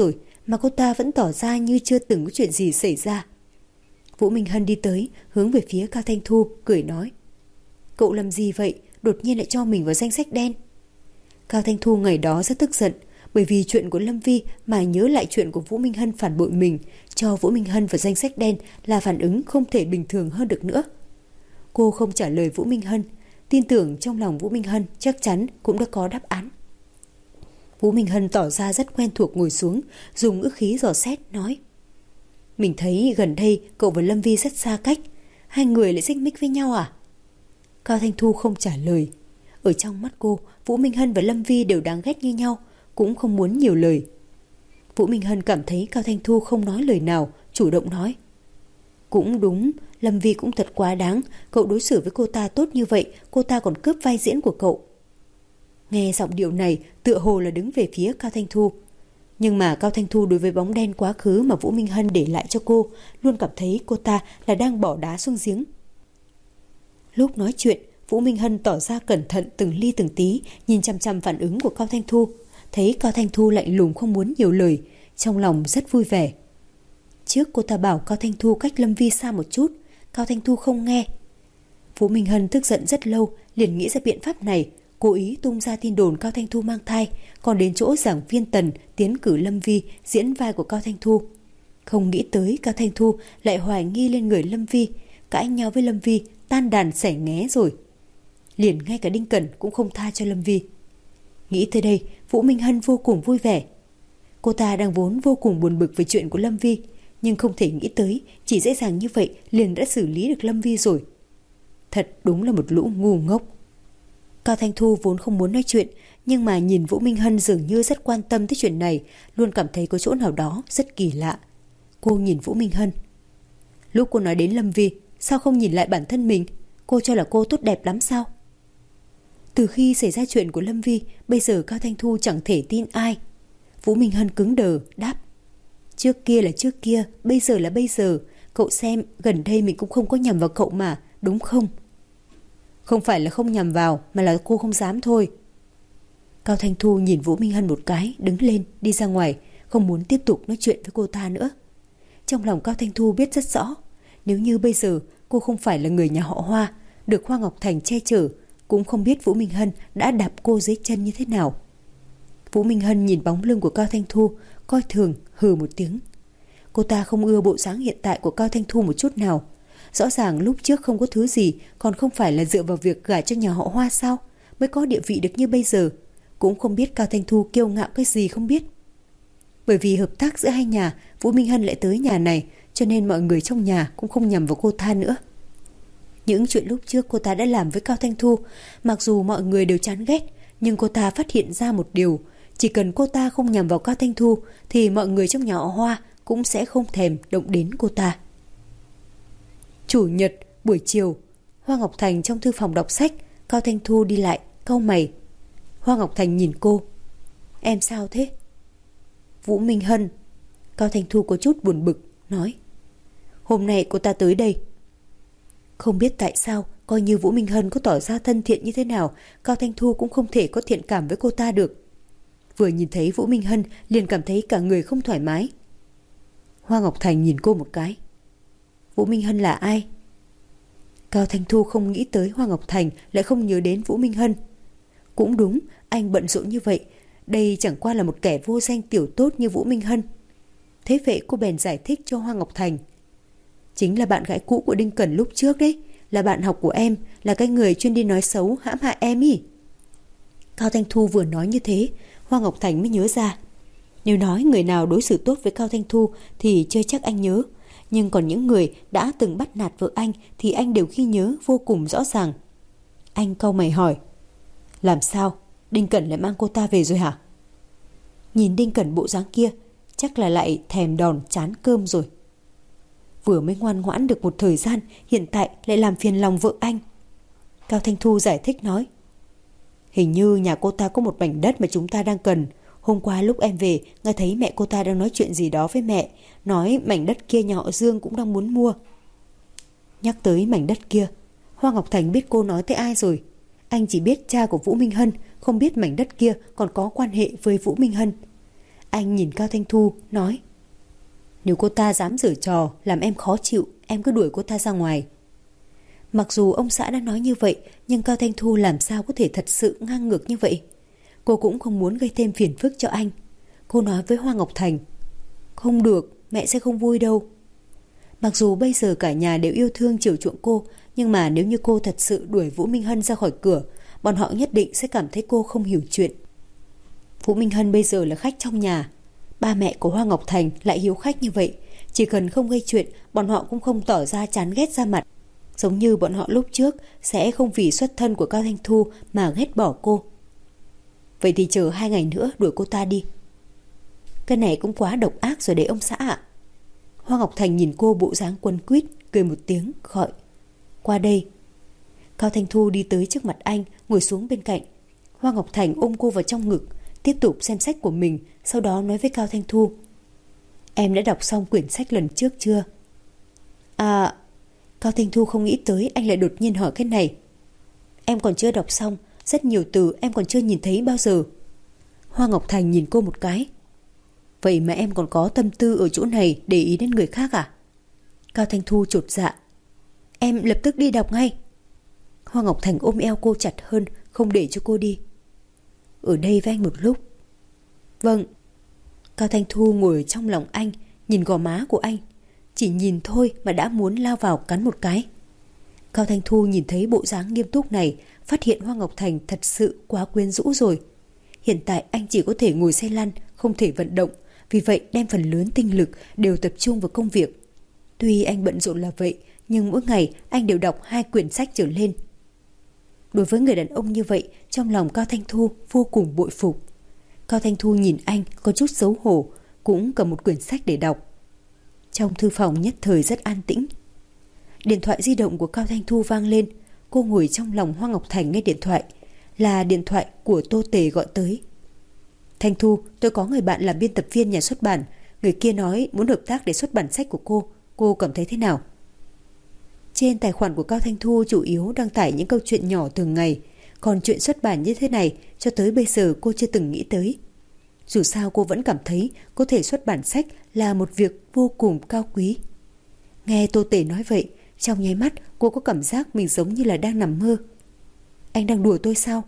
mà cô ta vẫn tỏ ra như chưa từng có chuyện gì xảy ra. Vũ Minh Hân đi tới, hướng về phía Cao Thanh Thu, cười nói: Cậu làm gì vậy, đột nhiên lại cho mình vào danh sách đen? Cao Thanh Thu ngày đó rất tức giận, bởi vì chuyện của Lâm Vi mà nhớ lại chuyện của Vũ Minh Hân phản bội mình, cho Vũ Minh Hân vào danh sách đen là phản ứng không thể bình thường hơn được nữa. Cô không trả lời Vũ Minh Hân, tin tưởng trong lòng Vũ Minh Hân chắc chắn cũng đã có đáp án. Vũ Minh Hân tỏ ra rất quen thuộc, ngồi xuống, dùng ngữ khí dò xét nói: Mình thấy gần đây cậu và Lâm Vi rất xa cách, hai người lại xích mích với nhau à? Cao Thanh Thu không trả lời. Ở trong mắt cô, Vũ Minh Hân và Lâm Vi đều đáng ghét như nhau, cũng không muốn nhiều lời. Vũ Minh Hân cảm thấy Cao Thanh Thu không nói lời nào, chủ động nói: Cũng đúng, Lâm Vi cũng thật quá đáng, cậu đối xử với cô ta tốt như vậy, cô ta còn cướp vai diễn của cậu. Nghe giọng điệu này tựa hồ là đứng về phía Cao Thanh Thu. Nhưng mà Cao Thanh Thu đối với bóng đen quá khứ mà Vũ Minh Hân để lại cho cô, luôn cảm thấy cô ta là đang bỏ đá xuống giếng. Lúc nói chuyện, Vũ Minh Hân tỏ ra cẩn thận từng ly từng tí, nhìn chăm chăm phản ứng của Cao Thanh Thu. Thấy Cao Thanh Thu lạnh lùng không muốn nhiều lời, trong lòng rất vui vẻ. Trước cô ta bảo Cao Thanh Thu cách Lâm Vi xa một chút, Cao Thanh Thu không nghe. Vũ Minh Hân tức giận rất lâu, liền nghĩ ra biện pháp này, cố ý tung ra tin đồn Cao Thanh Thu mang thai, còn đến chỗ giảng viên Tần tiến cử Lâm Vi diễn vai của Cao Thanh Thu. Không nghĩ tới Cao Thanh Thu lại hoài nghi lên người Lâm Vi, cãi nhau với Lâm Vi, tan đàn xẻ nghé rồi. Liền ngay cả Đinh Cẩn cũng không tha cho Lâm Vi. Nghĩ tới đây, Vũ Minh Hân vô cùng vui vẻ. Cô ta đang vốn vô cùng buồn bực về chuyện của Lâm Vi, nhưng không thể nghĩ tới chỉ dễ dàng như vậy liền đã xử lý được Lâm Vi rồi. Thật đúng là một lũ ngu ngốc. Cao Thanh Thu vốn không muốn nói chuyện, nhưng mà nhìn Vũ Minh Hân dường như rất quan tâm tới chuyện này, luôn cảm thấy có chỗ nào đó rất kỳ lạ. Cô nhìn Vũ Minh Hân: Lúc cô nói đến Lâm Vi, sao không nhìn lại bản thân mình? Cô cho là cô tốt đẹp lắm sao? Từ khi xảy ra chuyện của Lâm Vi, bây giờ Cao Thanh Thu chẳng thể tin ai. Vũ Minh Hân cứng đờ đáp: Trước kia là trước kia, bây giờ là bây giờ. Cậu xem, gần đây mình cũng không có nhầm vào cậu mà, đúng không? Không phải là không nhầm vào, mà là cô không dám thôi. Cao Thanh Thu nhìn Vũ Minh Hân một cái, đứng lên, đi ra ngoài, không muốn tiếp tục nói chuyện với cô ta nữa. Trong lòng Cao Thanh Thu biết rất rõ, nếu như bây giờ cô không phải là người nhà họ Hoa, được Hoa Ngọc Thành che chở, cũng không biết Vũ Minh Hân đã đạp cô dưới chân như thế nào. Vũ Minh Hân nhìn bóng lưng của Cao Thanh Thu, coi thường, hừ một tiếng. Cô ta không ưa bộ dáng hiện tại của Cao Thanh Thu một chút nào. Rõ ràng lúc trước không có thứ gì, còn không phải là dựa vào việc gả cho nhà họ Hoa sao, mới có địa vị được như bây giờ. Cũng không biết Cao Thanh Thu kiêu ngạo cái gì không biết. Bởi vì hợp tác giữa hai nhà, Vũ Minh Hân lại tới nhà này, cho nên mọi người trong nhà cũng không nhầm vào cô ta nữa. Những chuyện lúc trước cô ta đã làm với Cao Thanh Thu, mặc dù mọi người đều chán ghét, nhưng cô ta phát hiện ra một điều: chỉ cần cô ta không nhầm vào Cao Thanh Thu thì mọi người trong nhà họ Hoa cũng sẽ không thèm động đến cô ta. Chủ nhật buổi chiều, Hoa Ngọc Thành trong thư phòng đọc sách. Cao Thanh Thu đi lại, cau mày. Hoa Ngọc Thành nhìn cô: Em sao thế? Vũ Minh Hân. Cao Thanh Thu có chút buồn bực, nói: Hôm nay cô ta tới đây. Không biết tại sao, coi như Vũ Minh Hân có tỏ ra thân thiện như thế nào, Cao Thanh Thu cũng không thể có thiện cảm với cô ta được. Vừa nhìn thấy Vũ Minh Hân liền cảm thấy cả người không thoải mái. Hoa Ngọc Thành nhìn cô một cái: Vũ Minh Hân là ai? Cao Thanh Thu không nghĩ tới Hoa Ngọc Thành lại không nhớ đến Vũ Minh Hân. Cũng đúng, anh bận rộn như vậy, đây chẳng qua là một kẻ vô danh tiểu tốt như Vũ Minh Hân. Thế vậy cô bèn giải thích cho Hoa Ngọc Thành: Chính là bạn gái cũ của Đinh Cẩn lúc trước đấy, là bạn học của em, là cái người chuyên đi nói xấu hãm hại em ý. Cao Thanh Thu vừa nói như thế, Hoa Ngọc Thành mới nhớ ra. Nếu nói người nào đối xử tốt với Cao Thanh Thu thì chưa chắc anh nhớ, nhưng còn những người đã từng bắt nạt vợ anh thì anh đều ghi nhớ vô cùng rõ ràng. Anh cau mày hỏi: Làm sao? Đinh Cẩn lại mang cô ta về rồi hả? Nhìn Đinh Cẩn bộ dáng kia, chắc là lại thèm đòn chán cơm rồi. Vừa mới ngoan ngoãn được một thời gian, hiện tại lại làm phiền lòng vợ anh. Cao Thanh Thu giải thích nói: Hình như nhà cô ta có một mảnh đất mà chúng ta đang cần. Hôm qua lúc em về, nghe thấy mẹ cô ta đang nói chuyện gì đó với mẹ, nói mảnh đất kia nhà họ Dương cũng đang muốn mua. Nhắc tới mảnh đất kia, Hoa Ngọc Thành biết cô nói tới ai rồi. Anh chỉ biết cha của Vũ Minh Hân, không biết mảnh đất kia còn có quan hệ với Vũ Minh Hân. Anh nhìn Cao Thanh Thu nói: nếu cô ta dám giở trò làm em khó chịu, em cứ đuổi cô ta ra ngoài. Mặc dù ông xã đã nói như vậy, nhưng Cao Thanh Thu làm sao có thể thật sự ngang ngược như vậy. Cô cũng không muốn gây thêm phiền phức cho anh. Cô nói với Hoa Ngọc Thành: không được, mẹ sẽ không vui đâu. Mặc dù bây giờ cả nhà đều yêu thương chiều chuộng cô, nhưng mà nếu như cô thật sự đuổi Vũ Minh Hân ra khỏi cửa, bọn họ nhất định sẽ cảm thấy cô không hiểu chuyện. Vũ Minh Hân bây giờ là khách trong nhà. Ba mẹ của Hoa Ngọc Thành lại hiếu khách như vậy, chỉ cần không gây chuyện, bọn họ cũng không tỏ ra chán ghét ra mặt. Giống như bọn họ lúc trước sẽ không vì xuất thân của Cao Thanh Thu mà ghét bỏ cô. Vậy thì chờ hai ngày nữa đuổi cô ta đi. Cái này cũng quá độc ác rồi đấy ông xã ạ. Hoa Ngọc Thành nhìn cô bộ dáng quấn quýt, cười một tiếng gọi: qua đây. Cao Thanh Thu đi tới trước mặt anh, ngồi xuống bên cạnh. Hoa Ngọc Thành ôm cô vào trong ngực, tiếp tục xem sách của mình, sau đó nói với Cao Thanh Thu: em đã đọc xong quyển sách lần trước chưa? À... Cao Thanh Thu không nghĩ tới anh lại đột nhiên hỏi cái này. Em còn chưa đọc xong, rất nhiều từ em còn chưa nhìn thấy bao giờ. Hoa Ngọc Thành nhìn cô một cái. Vậy mà em còn có tâm tư ở chỗ này để ý đến người khác à? Cao Thanh Thu chột dạ. Em lập tức đi đọc ngay. Hoa Ngọc Thành ôm eo cô chặt hơn, không để cho cô đi. Ở đây với anh một lúc. Vâng. Cao Thanh Thu ngồi trong lòng anh, nhìn gò má của anh. Chỉ nhìn thôi mà đã muốn lao vào cắn một cái. Cao Thanh Thu nhìn thấy bộ dáng nghiêm túc này, phát hiện Hoa Ngọc Thành thật sự quá quyến rũ rồi. Hiện tại anh chỉ có thể ngồi xe lăn, không thể vận động, vì vậy đem phần lớn tinh lực đều tập trung vào công việc. Tuy anh bận rộn là vậy, nhưng mỗi ngày anh đều đọc hai quyển sách trở lên. Đối với người đàn ông như vậy, trong lòng Cao Thanh Thu vô cùng bội phục. Cao Thanh Thu nhìn anh có chút xấu hổ, cũng cầm một quyển sách để đọc. Trong thư phòng nhất thời rất an tĩnh. Điện thoại di động của Cao Thanh Thu vang lên. Cô ngồi trong lòng Hoa Ngọc Thành nghe điện thoại. Là điện thoại của Tô Tề gọi tới. Thanh Thu, tôi có người bạn làm biên tập viên nhà xuất bản. Người kia nói muốn hợp tác để xuất bản sách của cô. Cô cảm thấy thế nào? Trên tài khoản của Cao Thanh Thu chủ yếu đăng tải những câu chuyện nhỏ thường ngày. Còn chuyện xuất bản như thế này cho tới bây giờ cô chưa từng nghĩ tới. Dù sao cô vẫn cảm thấy có thể xuất bản sách là một việc vô cùng cao quý. Nghe Tô Tề nói vậy, trong nháy mắt cô có cảm giác mình giống như là đang nằm mơ. Anh đang đùa tôi sao?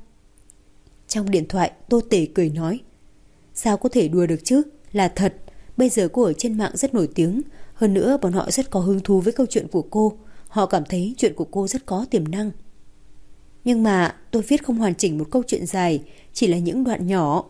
Trong điện thoại Tô Tề cười nói: sao có thể đùa được chứ? Là thật. Bây giờ cô ở trên mạng rất nổi tiếng. Hơn nữa bọn họ rất có hứng thú với câu chuyện của cô. Họ cảm thấy chuyện của cô rất có tiềm năng. Nhưng mà tôi viết không hoàn chỉnh một câu chuyện dài, chỉ là những đoạn nhỏ.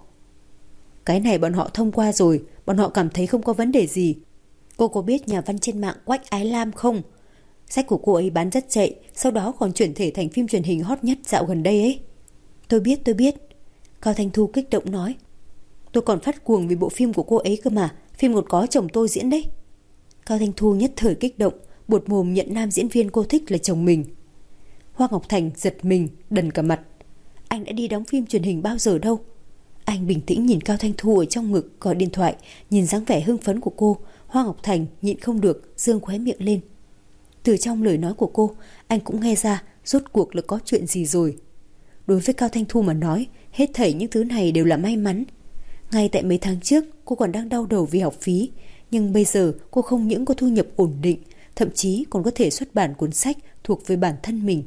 Cái này bọn họ thông qua rồi, bọn họ cảm thấy không có vấn đề gì. Cô có biết nhà văn trên mạng Quách Ái Lam không? Sách của cô ấy bán rất chạy, sau đó còn chuyển thể thành phim truyền hình hot nhất dạo gần đây ấy. Tôi biết, tôi biết. Cao Thanh Thu kích động nói. Tôi còn phát cuồng vì bộ phim của cô ấy cơ mà, phim còn có chồng tôi diễn đấy. Cao Thanh Thu nhất thời kích động, buột mồm nhận nam diễn viên cô thích là chồng mình. Hoa Ngọc Thành giật mình, đần cả mặt. Anh đã đi đóng phim truyền hình bao giờ đâu? Anh bình tĩnh nhìn Cao Thanh Thu ở trong ngực gọi điện thoại, nhìn dáng vẻ hưng phấn của cô, Hoa Ngọc Thành nhịn không được giương khóe miệng lên. Từ trong lời nói của cô, anh cũng nghe ra rốt cuộc là có chuyện gì rồi. Đối với Cao Thanh Thu mà nói, hết thảy những thứ này đều là may mắn. Ngay tại mấy tháng trước, cô còn đang đau đầu vì học phí, nhưng bây giờ cô không những có thu nhập ổn định, thậm chí còn có thể xuất bản cuốn sách thuộc về bản thân mình.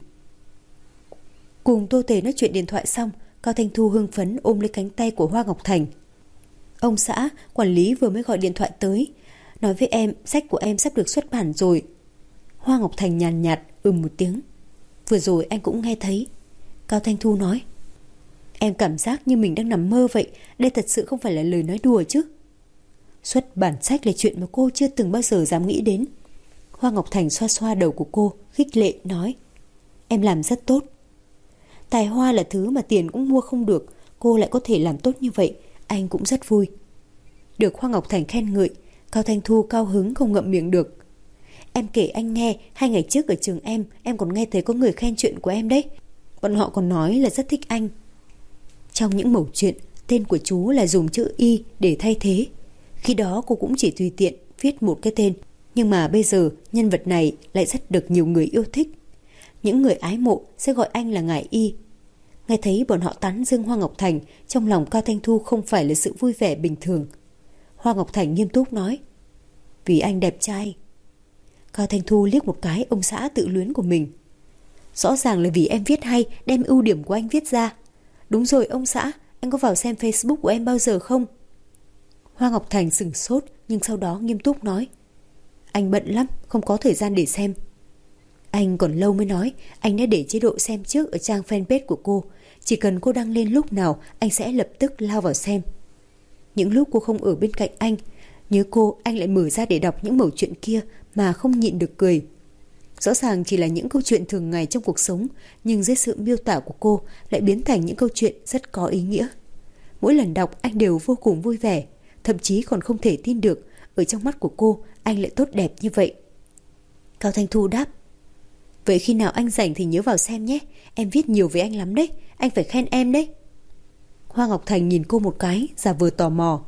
Cùng Tô Tề nói chuyện điện thoại xong, Cao Thanh Thu hưng phấn ôm lấy cánh tay của Hoa Ngọc Thành. Ông xã, quản lý vừa mới gọi điện thoại tới, nói với em sách của em sắp được xuất bản rồi. Hoa Ngọc Thành nhàn nhạt ừm một tiếng. Vừa rồi anh cũng nghe thấy. Cao Thanh Thu nói. Em cảm giác như mình đang nằm mơ vậy, đây thật sự không phải là lời nói đùa chứ. Xuất bản sách là chuyện mà cô chưa từng bao giờ dám nghĩ đến. Hoa Ngọc Thành xoa xoa đầu của cô, khích lệ nói. Em làm rất tốt. Tài hoa là thứ mà tiền cũng mua không được, cô lại có thể làm tốt như vậy, anh cũng rất vui. Được Hoa Ngọc Thành khen ngợi, Cao Thanh Thu cao hứng không ngậm miệng được. Em kể anh nghe, hai ngày trước ở trường em, em còn nghe thấy có người khen chuyện của em đấy. Bọn họ còn nói là rất thích anh. Trong những mẩu chuyện, tên của chú là dùng chữ Y để thay thế. Khi đó cô cũng chỉ tùy tiện viết một cái tên, nhưng mà bây giờ nhân vật này lại rất được nhiều người yêu thích. Những người ái mộ sẽ gọi anh là Ngài Y. Nghe thấy bọn họ tán dương Hoa Ngọc Thành, trong lòng Cao Thanh Thu không phải là sự vui vẻ bình thường. Hoa Ngọc Thành nghiêm túc nói. Vì anh đẹp trai. Cao Thanh Thu liếc một cái ông xã tự luyến của mình. Rõ ràng là vì em viết hay, đem ưu điểm của anh viết ra. Đúng rồi ông xã, anh có vào xem Facebook của em bao giờ không? Hoa Ngọc Thành sửng sốt, nhưng sau đó nghiêm túc nói. Anh bận lắm, không có thời gian để xem. Anh còn lâu mới nói, anh đã để chế độ xem trước ở trang fanpage của cô. Chỉ cần cô đăng lên lúc nào, anh sẽ lập tức lao vào xem. Những lúc cô không ở bên cạnh anh, nhớ cô, anh lại mở ra để đọc những mẩu chuyện kia mà không nhịn được cười. Rõ ràng chỉ là những câu chuyện thường ngày trong cuộc sống, nhưng dưới sự miêu tả của cô lại biến thành những câu chuyện rất có ý nghĩa. Mỗi lần đọc anh đều vô cùng vui vẻ, thậm chí còn không thể tin được ở trong mắt của cô anh lại tốt đẹp như vậy. Cao Thanh Thu đáp. Vậy khi nào anh rảnh thì nhớ vào xem nhé, em viết nhiều với anh lắm đấy, anh phải khen em đấy. Hoa Ngọc Thành nhìn cô một cái, giả vờ tò mò.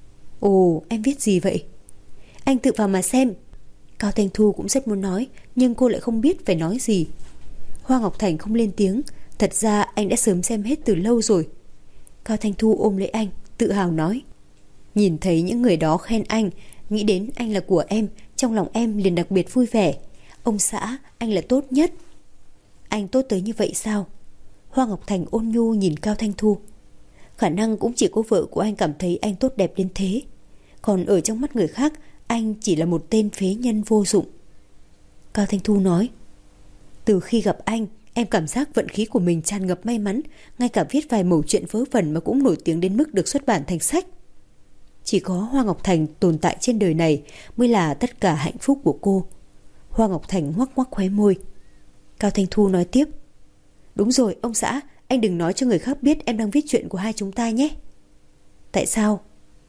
Ồ, em viết gì vậy? Anh tự vào mà xem. Cao Thanh Thu cũng rất muốn nói, nhưng cô lại không biết phải nói gì. Hoa Ngọc Thành không lên tiếng, thật ra anh đã sớm xem hết từ lâu rồi. Cao Thanh Thu ôm lấy anh, tự hào nói. Nhìn thấy những người đó khen anh, nghĩ đến anh là của em, trong lòng em liền đặc biệt vui vẻ. Ông xã, anh là tốt nhất. Anh tốt tới như vậy sao? Hoa Ngọc Thành ôn nhu nhìn Cao Thanh Thu. Khả năng cũng chỉ có vợ của anh cảm thấy anh tốt đẹp đến thế. Còn ở trong mắt người khác, anh chỉ là một tên phế nhân vô dụng. Cao Thanh Thu nói. Từ khi gặp anh, em cảm giác vận khí của mình tràn ngập may mắn, ngay cả viết vài mẩu chuyện vớ vẩn mà cũng nổi tiếng đến mức được xuất bản thành sách. Chỉ có Hoa Ngọc Thành tồn tại trên đời này mới là tất cả hạnh phúc của cô. Hoa Ngọc Thành ngoắc ngoắc khóe môi. Cao Thanh Thu nói tiếp. Đúng rồi ông xã, anh đừng nói cho người khác biết em đang viết chuyện của hai chúng ta nhé. Tại sao?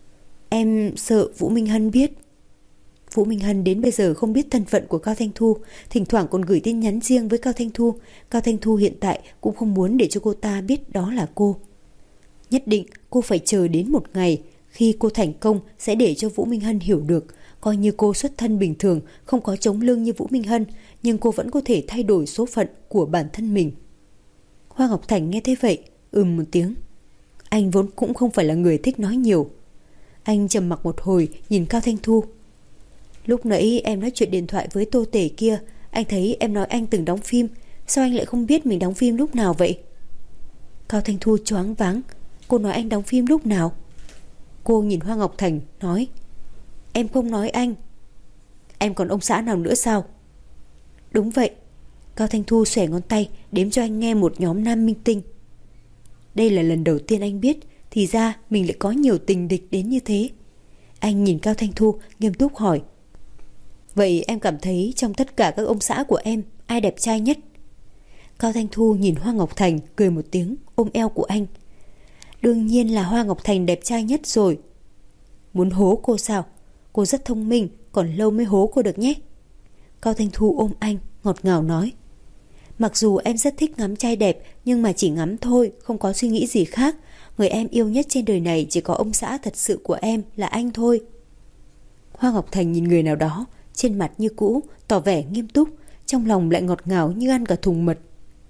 Em sợ Vũ Minh Hân biết. Vũ Minh Hân đến bây giờ không biết thân phận của Cao Thanh Thu, thỉnh thoảng còn gửi tin nhắn riêng với Cao Thanh Thu. Cao Thanh Thu hiện tại cũng không muốn để cho cô ta biết đó là cô. Nhất định cô phải chờ đến một ngày, khi cô thành công sẽ để cho Vũ Minh Hân hiểu được, coi như cô xuất thân bình thường, không có chống lưng như Vũ Minh Hân, nhưng cô vẫn có thể thay đổi số phận của bản thân mình. Hoa Ngọc Thành nghe thế vậy, ừm một tiếng. Anh vốn cũng không phải là người thích nói nhiều. Anh trầm mặc một hồi, nhìn Cao Thanh Thu. Lúc nãy em nói chuyện điện thoại với Tô Tể kia, anh thấy em nói anh từng đóng phim, sao anh lại không biết mình đóng phim lúc nào vậy? Cao Thanh Thu choáng váng. Cô nói anh đóng phim lúc nào? Cô nhìn Hoa Ngọc Thành, nói. Em không nói anh. Em còn ông xã nào nữa sao? Đúng vậy. Cao Thanh Thu xòe ngón tay đếm cho anh nghe một nhóm nam minh tinh. Đây là lần đầu tiên anh biết, thì ra mình lại có nhiều tình địch đến như thế. Anh nhìn Cao Thanh Thu nghiêm túc hỏi. Vậy em cảm thấy trong tất cả các ông xã của em, ai đẹp trai nhất? Cao Thanh Thu nhìn Hoa Ngọc Thành, cười một tiếng, ôm eo của anh. Đương nhiên là Hoa Ngọc Thành đẹp trai nhất rồi. Muốn hố cô sao? Cô rất thông minh, còn lâu mới hố cô được nhé. Cao Thanh Thu ôm anh, ngọt ngào nói. Mặc dù em rất thích ngắm trai đẹp, nhưng mà chỉ ngắm thôi, không có suy nghĩ gì khác. Người em yêu nhất trên đời này chỉ có ông xã thật sự của em là anh thôi. Hoa Ngọc Thành nhìn người nào đó, trên mặt như cũ, tỏ vẻ nghiêm túc, trong lòng lại ngọt ngào như ăn cả thùng mật.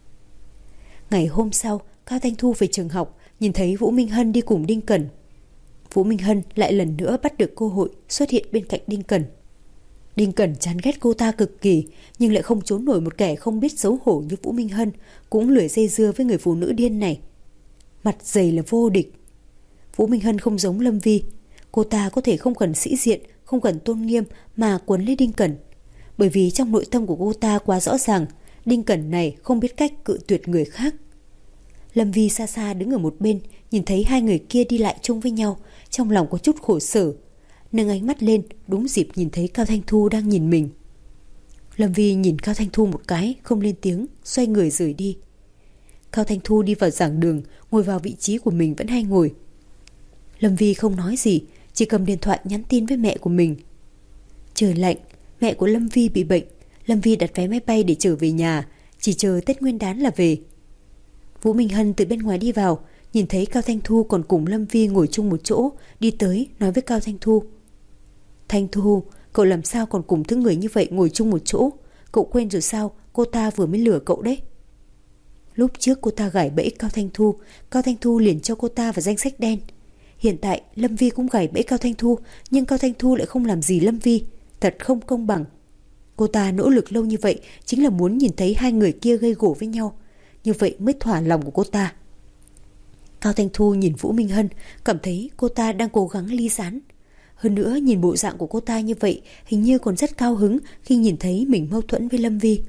Ngày hôm sau, Cao Thanh Thu về trường học, nhìn thấy Vũ Minh Hân đi cùng Đinh Cẩn. Vũ Minh Hân lại lần nữa bắt được cơ hội xuất hiện bên cạnh Đinh Cẩn. Đinh Cẩn chán ghét cô ta cực kỳ, nhưng lại không trốn nổi một kẻ không biết xấu hổ như Vũ Minh Hân, cũng lười dây dưa với người phụ nữ điên này. Mặt dày là vô địch. Vũ Minh Hân không giống Lâm Vi, cô ta có thể không cần sĩ diện, không cần tôn nghiêm mà quấn lấy Đinh Cẩn, bởi vì trong nội tâm của cô ta quá rõ ràng, Đinh Cẩn này không biết cách cự tuyệt người khác. Lâm Vi xa xa đứng ở một bên, nhìn thấy hai người kia đi lại chung với nhau, trong lòng có chút khổ sở, nâng ánh mắt lên, đúng dịp nhìn thấy Cao Thanh Thu đang nhìn mình. Lâm Vi nhìn Cao Thanh Thu một cái, không lên tiếng, xoay người rời đi. Cao Thanh Thu đi vào giảng đường, ngồi vào vị trí của mình vẫn hay ngồi. Lâm Vi không nói gì, chỉ cầm điện thoại nhắn tin với mẹ của mình. Trời lạnh, mẹ của Lâm Vi bị bệnh, Lâm Vi đặt vé máy bay để trở về nhà, chỉ chờ Tết Nguyên đán là về. Vũ Minh Hân từ bên ngoài đi vào, nhìn thấy Cao Thanh Thu còn cùng Lâm Vi ngồi chung một chỗ, đi tới nói với Cao Thanh Thu. Thanh Thu, cậu làm sao còn cùng thứ người như vậy ngồi chung một chỗ? Cậu quên rồi sao, cô ta vừa mới lừa cậu đấy. Lúc trước cô ta gài bẫy Cao Thanh Thu, Cao Thanh Thu liền cho cô ta vào danh sách đen. Hiện tại Lâm Vi cũng gài bẫy Cao Thanh Thu, nhưng Cao Thanh Thu lại không làm gì Lâm Vi. Thật không công bằng. Cô ta nỗ lực lâu như vậy chính là muốn nhìn thấy hai người kia gây gổ với nhau. Như vậy mới thỏa lòng của cô ta. Cao Thanh Thu nhìn Vũ Minh Hân, cảm thấy cô ta đang cố gắng ly gián. Hơn nữa nhìn bộ dạng của cô ta như vậy, hình như còn rất cao hứng khi nhìn thấy mình mâu thuẫn với Lâm Vi.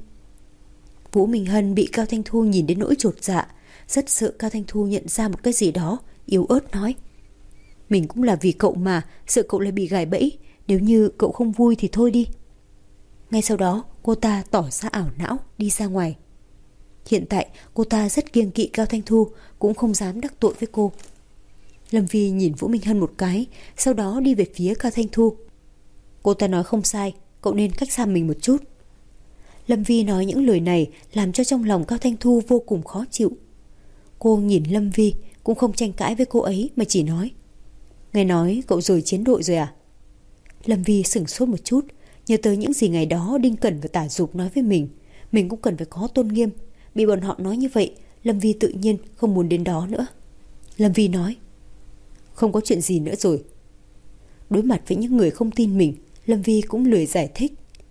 Vũ Minh Hân bị Cao Thanh Thu nhìn đến nỗi chột dạ, rất sợ Cao Thanh Thu nhận ra một cái gì đó, yếu ớt nói: mình cũng là vì cậu mà, sợ cậu lại bị gài bẫy, nếu như cậu không vui thì thôi đi. Ngay sau đó cô ta tỏ ra ảo não đi ra ngoài. Hiện tại cô ta rất kiêng kỵ Cao Thanh Thu, cũng không dám đắc tội với cô. Lâm Vi nhìn Vũ Minh Hân một cái, sau đó đi về phía Cao Thanh Thu. Cô ta nói không sai, cậu nên cách xa mình một chút. Lâm Vi nói những lời này làm cho trong lòng Cao Thanh Thu vô cùng khó chịu. Cô nhìn Lâm Vi cũng không tranh cãi với cô ấy mà chỉ nói: nghe nói cậu rời chiến đội rồi à? Lâm Vi sửng sốt một chút, nhớ tới những gì ngày đó Đinh Cẩn và Tả Dục nói với mình. Mình cũng cần phải có tôn nghiêm. Bị bọn họ nói như vậy, Lâm Vi tự nhiên không muốn đến đó nữa. Lâm Vi nói: không có chuyện gì nữa rồi. Đối mặt với những người không tin mình, Lâm Vi cũng lười giải thích.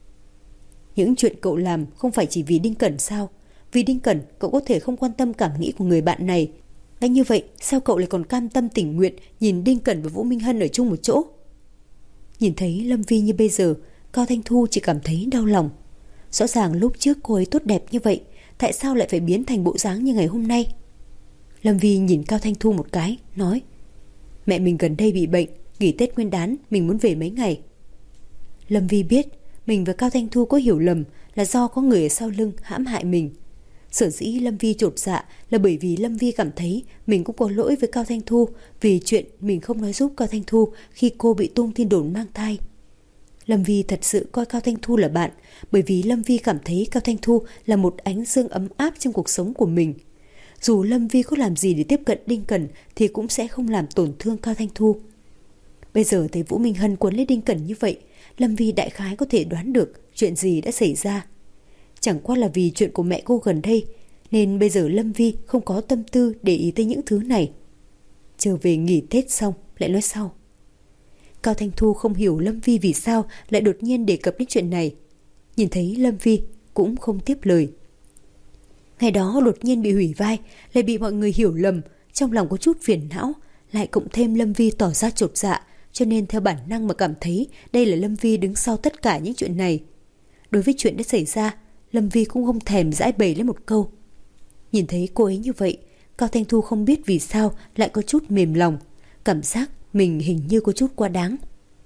Những chuyện cậu làm không phải chỉ vì Đinh Cẩn sao? Vì Đinh Cẩn cậu có thể không quan tâm cảm nghĩ của người bạn này. Đã như vậy sao cậu lại còn cam tâm tình nguyện nhìn Đinh Cẩn và Vũ Minh Hân ở chung một chỗ? Nhìn thấy Lâm Vi như bây giờ, Cao Thanh Thu chỉ cảm thấy đau lòng. Rõ ràng lúc trước cô ấy tốt đẹp như vậy, tại sao lại phải biến thành bộ dáng như ngày hôm nay? Lâm Vi nhìn Cao Thanh Thu một cái, nói: mẹ mình gần đây bị bệnh, nghỉ Tết Nguyên đán mình muốn về mấy ngày. Lâm Vi biết mình và Cao Thanh Thu có hiểu lầm là do có người ở sau lưng hãm hại mình. Sở dĩ Lâm Vi chột dạ là bởi vì Lâm Vi cảm thấy mình cũng có lỗi với Cao Thanh Thu vì chuyện mình không nói giúp Cao Thanh Thu khi cô bị tung tin đồn mang thai. Lâm Vi thật sự coi Cao Thanh Thu là bạn, bởi vì Lâm Vi cảm thấy Cao Thanh Thu là một ánh dương ấm áp trong cuộc sống của mình. Dù Lâm Vi có làm gì để tiếp cận Đinh Cẩn thì cũng sẽ không làm tổn thương Cao Thanh Thu. Bây giờ thấy Vũ Minh Hân quấn lấy Đinh Cẩn như vậy, Lâm Vi đại khái có thể đoán được chuyện gì đã xảy ra. Chẳng qua là vì chuyện của mẹ cô gần đây, nên bây giờ Lâm Vi không có tâm tư để ý tới những thứ này. Trở về nghỉ Tết xong lại nói sau. Cao Thanh Thu không hiểu Lâm Vi vì sao lại đột nhiên đề cập đến chuyện này. Nhìn thấy Lâm Vi cũng không tiếp lời. Ngày đó đột nhiên bị hủy vai, lại bị mọi người hiểu lầm, trong lòng có chút phiền não, lại cộng thêm Lâm Vi tỏ ra chột dạ, cho nên theo bản năng mà cảm thấy đây là Lâm Vi đứng sau tất cả những chuyện này. Đối với chuyện đã xảy ra, Lâm Vi cũng không thèm giải bày lên một câu. Nhìn thấy cô ấy như vậy, Cao Thanh Thu không biết vì sao lại có chút mềm lòng, cảm giác mình hình như có chút quá đáng.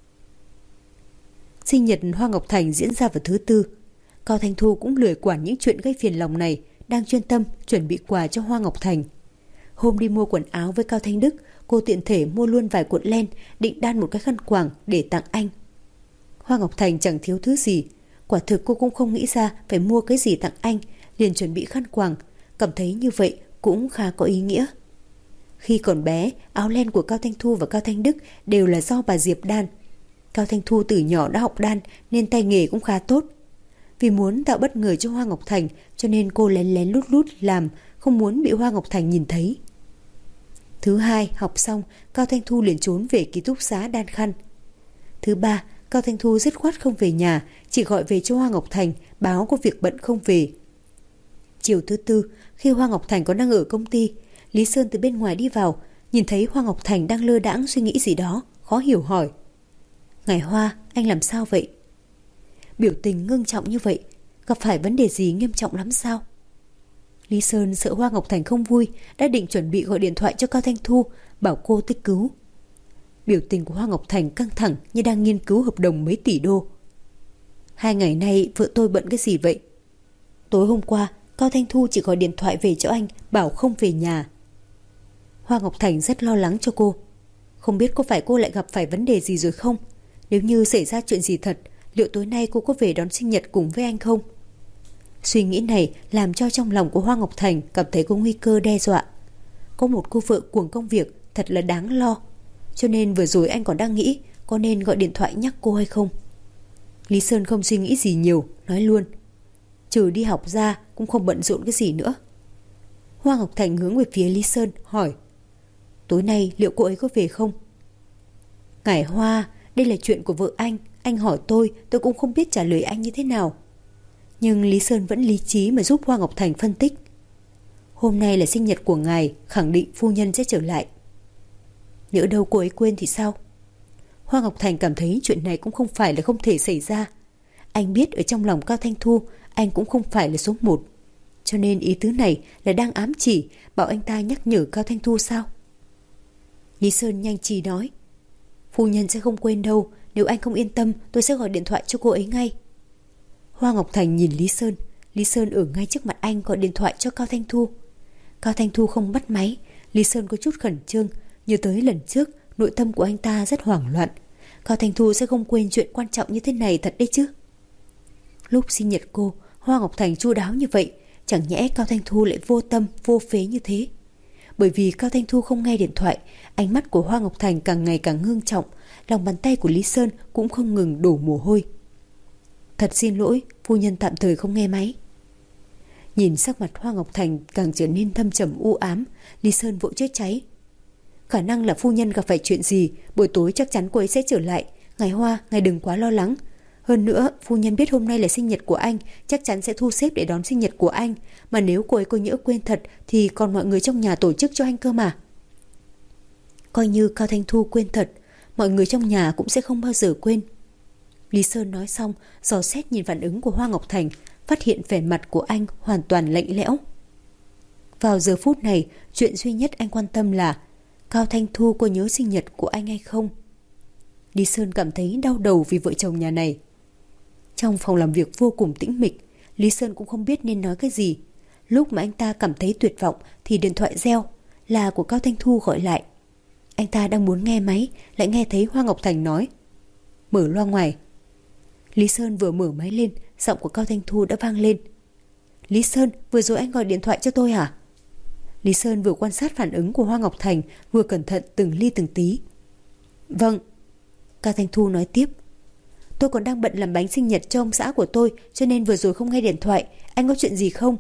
Sinh nhật Hoa Ngọc Thành diễn ra vào thứ tư. Cao Thanh Thu cũng lười quản những chuyện gây phiền lòng này, đang chuyên tâm chuẩn bị quà cho Hoa Ngọc Thành. Hôm đi mua quần áo với Cao Thanh Đức, cô tiện thể mua luôn vài cuộn len, định đan một cái khăn quàng để tặng anh. Hoa Ngọc Thành chẳng thiếu thứ gì, quả thực cô cũng không nghĩ ra phải mua cái gì tặng anh, liền chuẩn bị khăn quàng, cảm thấy như vậy cũng khá có ý nghĩa. Khi còn bé, áo len của Cao Thanh Thu và Cao Thanh Đức đều là do bà Diệp đan. Cao Thanh Thu từ nhỏ đã học đan nên tay nghề cũng khá tốt. Vì muốn tạo bất ngờ cho Hoa Ngọc Thành cho nên cô lén lén lút lút làm, không muốn bị Hoa Ngọc Thành nhìn thấy. Thứ hai học xong, Cao Thanh Thu liền trốn về ký túc xá đan khăn. Thứ ba, Cao Thanh Thu dứt khoát không về nhà, chỉ gọi về cho Hoa Ngọc Thành báo có việc bận không về. Chiều thứ tư, khi Hoa Ngọc Thành có đang ở công ty, Lý Sơn từ bên ngoài đi vào, nhìn thấy Hoa Ngọc Thành đang lơ đãng suy nghĩ gì đó, khó hiểu hỏi: Ngài Hoa, anh làm sao vậy? Biểu tình ngưng trọng như vậy, gặp phải vấn đề gì nghiêm trọng lắm sao? Lý Sơn sợ Hoa Ngọc Thành không vui, đã định chuẩn bị gọi điện thoại cho Cao Thanh Thu, bảo cô tích cứu. Biểu tình của Hoa Ngọc Thành căng thẳng như đang nghiên cứu hợp đồng mấy tỷ đô. Hai ngày nay vợ tôi bận cái gì vậy? Tối hôm qua, Cao Thanh Thu chỉ gọi điện thoại về cho anh, bảo không về nhà. Hoa Ngọc Thành rất lo lắng cho cô. Không biết có phải cô lại gặp phải vấn đề gì rồi không? Nếu như xảy ra chuyện gì thật, liệu tối nay cô có về đón sinh nhật cùng với anh không? Suy nghĩ này làm cho trong lòng của Hoa Ngọc Thành cảm thấy có nguy cơ đe dọa. Có một cô vợ cuồng công việc thật là đáng lo. Cho nên vừa rồi anh còn đang nghĩ có nên gọi điện thoại nhắc cô hay không. Lý Sơn không suy nghĩ gì nhiều, nói luôn: trừ đi học ra cũng không bận rộn cái gì nữa. Hoa Ngọc Thành hướng về phía Lý Sơn hỏi: tối nay liệu cô ấy có về không? Ngải Hoa, đây là chuyện của vợ anh. Anh hỏi tôi, tôi cũng không biết trả lời anh như thế nào. Nhưng Lý Sơn vẫn lý trí mà giúp Hoa Ngọc Thành phân tích. Hôm nay là sinh nhật của ngài, khẳng định phu nhân sẽ trở lại. Nhỡ đâu cô ấy quên thì sao? Hoa Ngọc Thành cảm thấy chuyện này cũng không phải là không thể xảy ra. Anh biết ở trong lòng Cao Thanh Thu, anh cũng không phải là số một. Cho nên ý tứ này là đang ám chỉ, bảo anh ta nhắc nhở Cao Thanh Thu sao? Lý Sơn nhanh trí nói. Phu nhân sẽ không quên đâu, nếu anh không yên tâm tôi sẽ gọi điện thoại cho cô ấy ngay. Hoa Ngọc Thành nhìn Lý Sơn. Lý Sơn ở ngay trước mặt anh gọi điện thoại cho Cao Thanh Thu. Cao Thanh Thu không bắt máy. Lý Sơn có chút khẩn trương, nhớ tới lần trước nội tâm của anh ta rất hoảng loạn. Cao Thanh Thu sẽ không quên chuyện quan trọng như thế này thật đấy chứ. Lúc sinh nhật cô, Hoa Ngọc Thành chu đáo như vậy, chẳng nhẽ Cao Thanh Thu lại vô tâm vô phế như thế? Bởi vì Cao Thanh Thu không nghe điện thoại, ánh mắt của Hoa Ngọc Thành càng ngày càng ngưng trọng, lòng bàn tay của Lý Sơn cũng không ngừng đổ mồ hôi. Thật xin lỗi, phu nhân tạm thời không nghe máy. Nhìn sắc mặt Hoa Ngọc Thành càng trở nên thâm trầm u ám, Lý Sơn vội chữa cháy. Khả năng là phu nhân gặp phải chuyện gì, buổi tối chắc chắn cô ấy sẽ trở lại. Ngài Hoa, ngài đừng quá lo lắng. Hơn nữa, phu nhân biết hôm nay là sinh nhật của anh, chắc chắn sẽ thu xếp để đón sinh nhật của anh. Mà nếu cô ấy có nhỡ quên thật thì còn mọi người trong nhà tổ chức cho anh cơ mà. Coi như Cao Thanh Thu quên thật, mọi người trong nhà cũng sẽ không bao giờ quên. Lý Sơn nói xong, dò xét nhìn phản ứng của Hoa Ngọc Thành, phát hiện vẻ mặt của anh hoàn toàn lạnh lẽo. Vào giờ phút này, chuyện duy nhất anh quan tâm là Cao Thanh Thu có nhớ sinh nhật của anh hay không. Lý Sơn cảm thấy đau đầu vì vợ chồng nhà này. Trong phòng làm việc vô cùng tĩnh mịch, Lý Sơn cũng không biết nên nói cái gì. Lúc mà anh ta cảm thấy tuyệt vọng thì điện thoại reo, là của Cao Thanh Thu gọi lại. Anh ta đang muốn nghe máy, lại nghe thấy Hoa Ngọc Thành nói: Mở loa ngoài. Lý Sơn vừa mở máy lên, giọng của Cao Thanh Thu đã vang lên: Lý Sơn, vừa rồi anh gọi điện thoại cho tôi hả? Lý Sơn vừa quan sát phản ứng của Hoa Ngọc Thành, vừa cẩn thận từng ly từng tí. Vâng. Cao Thanh Thu nói tiếp: Tôi còn đang bận làm bánh sinh nhật cho ông xã của tôi, cho nên vừa rồi không nghe điện thoại. Anh có chuyện gì không?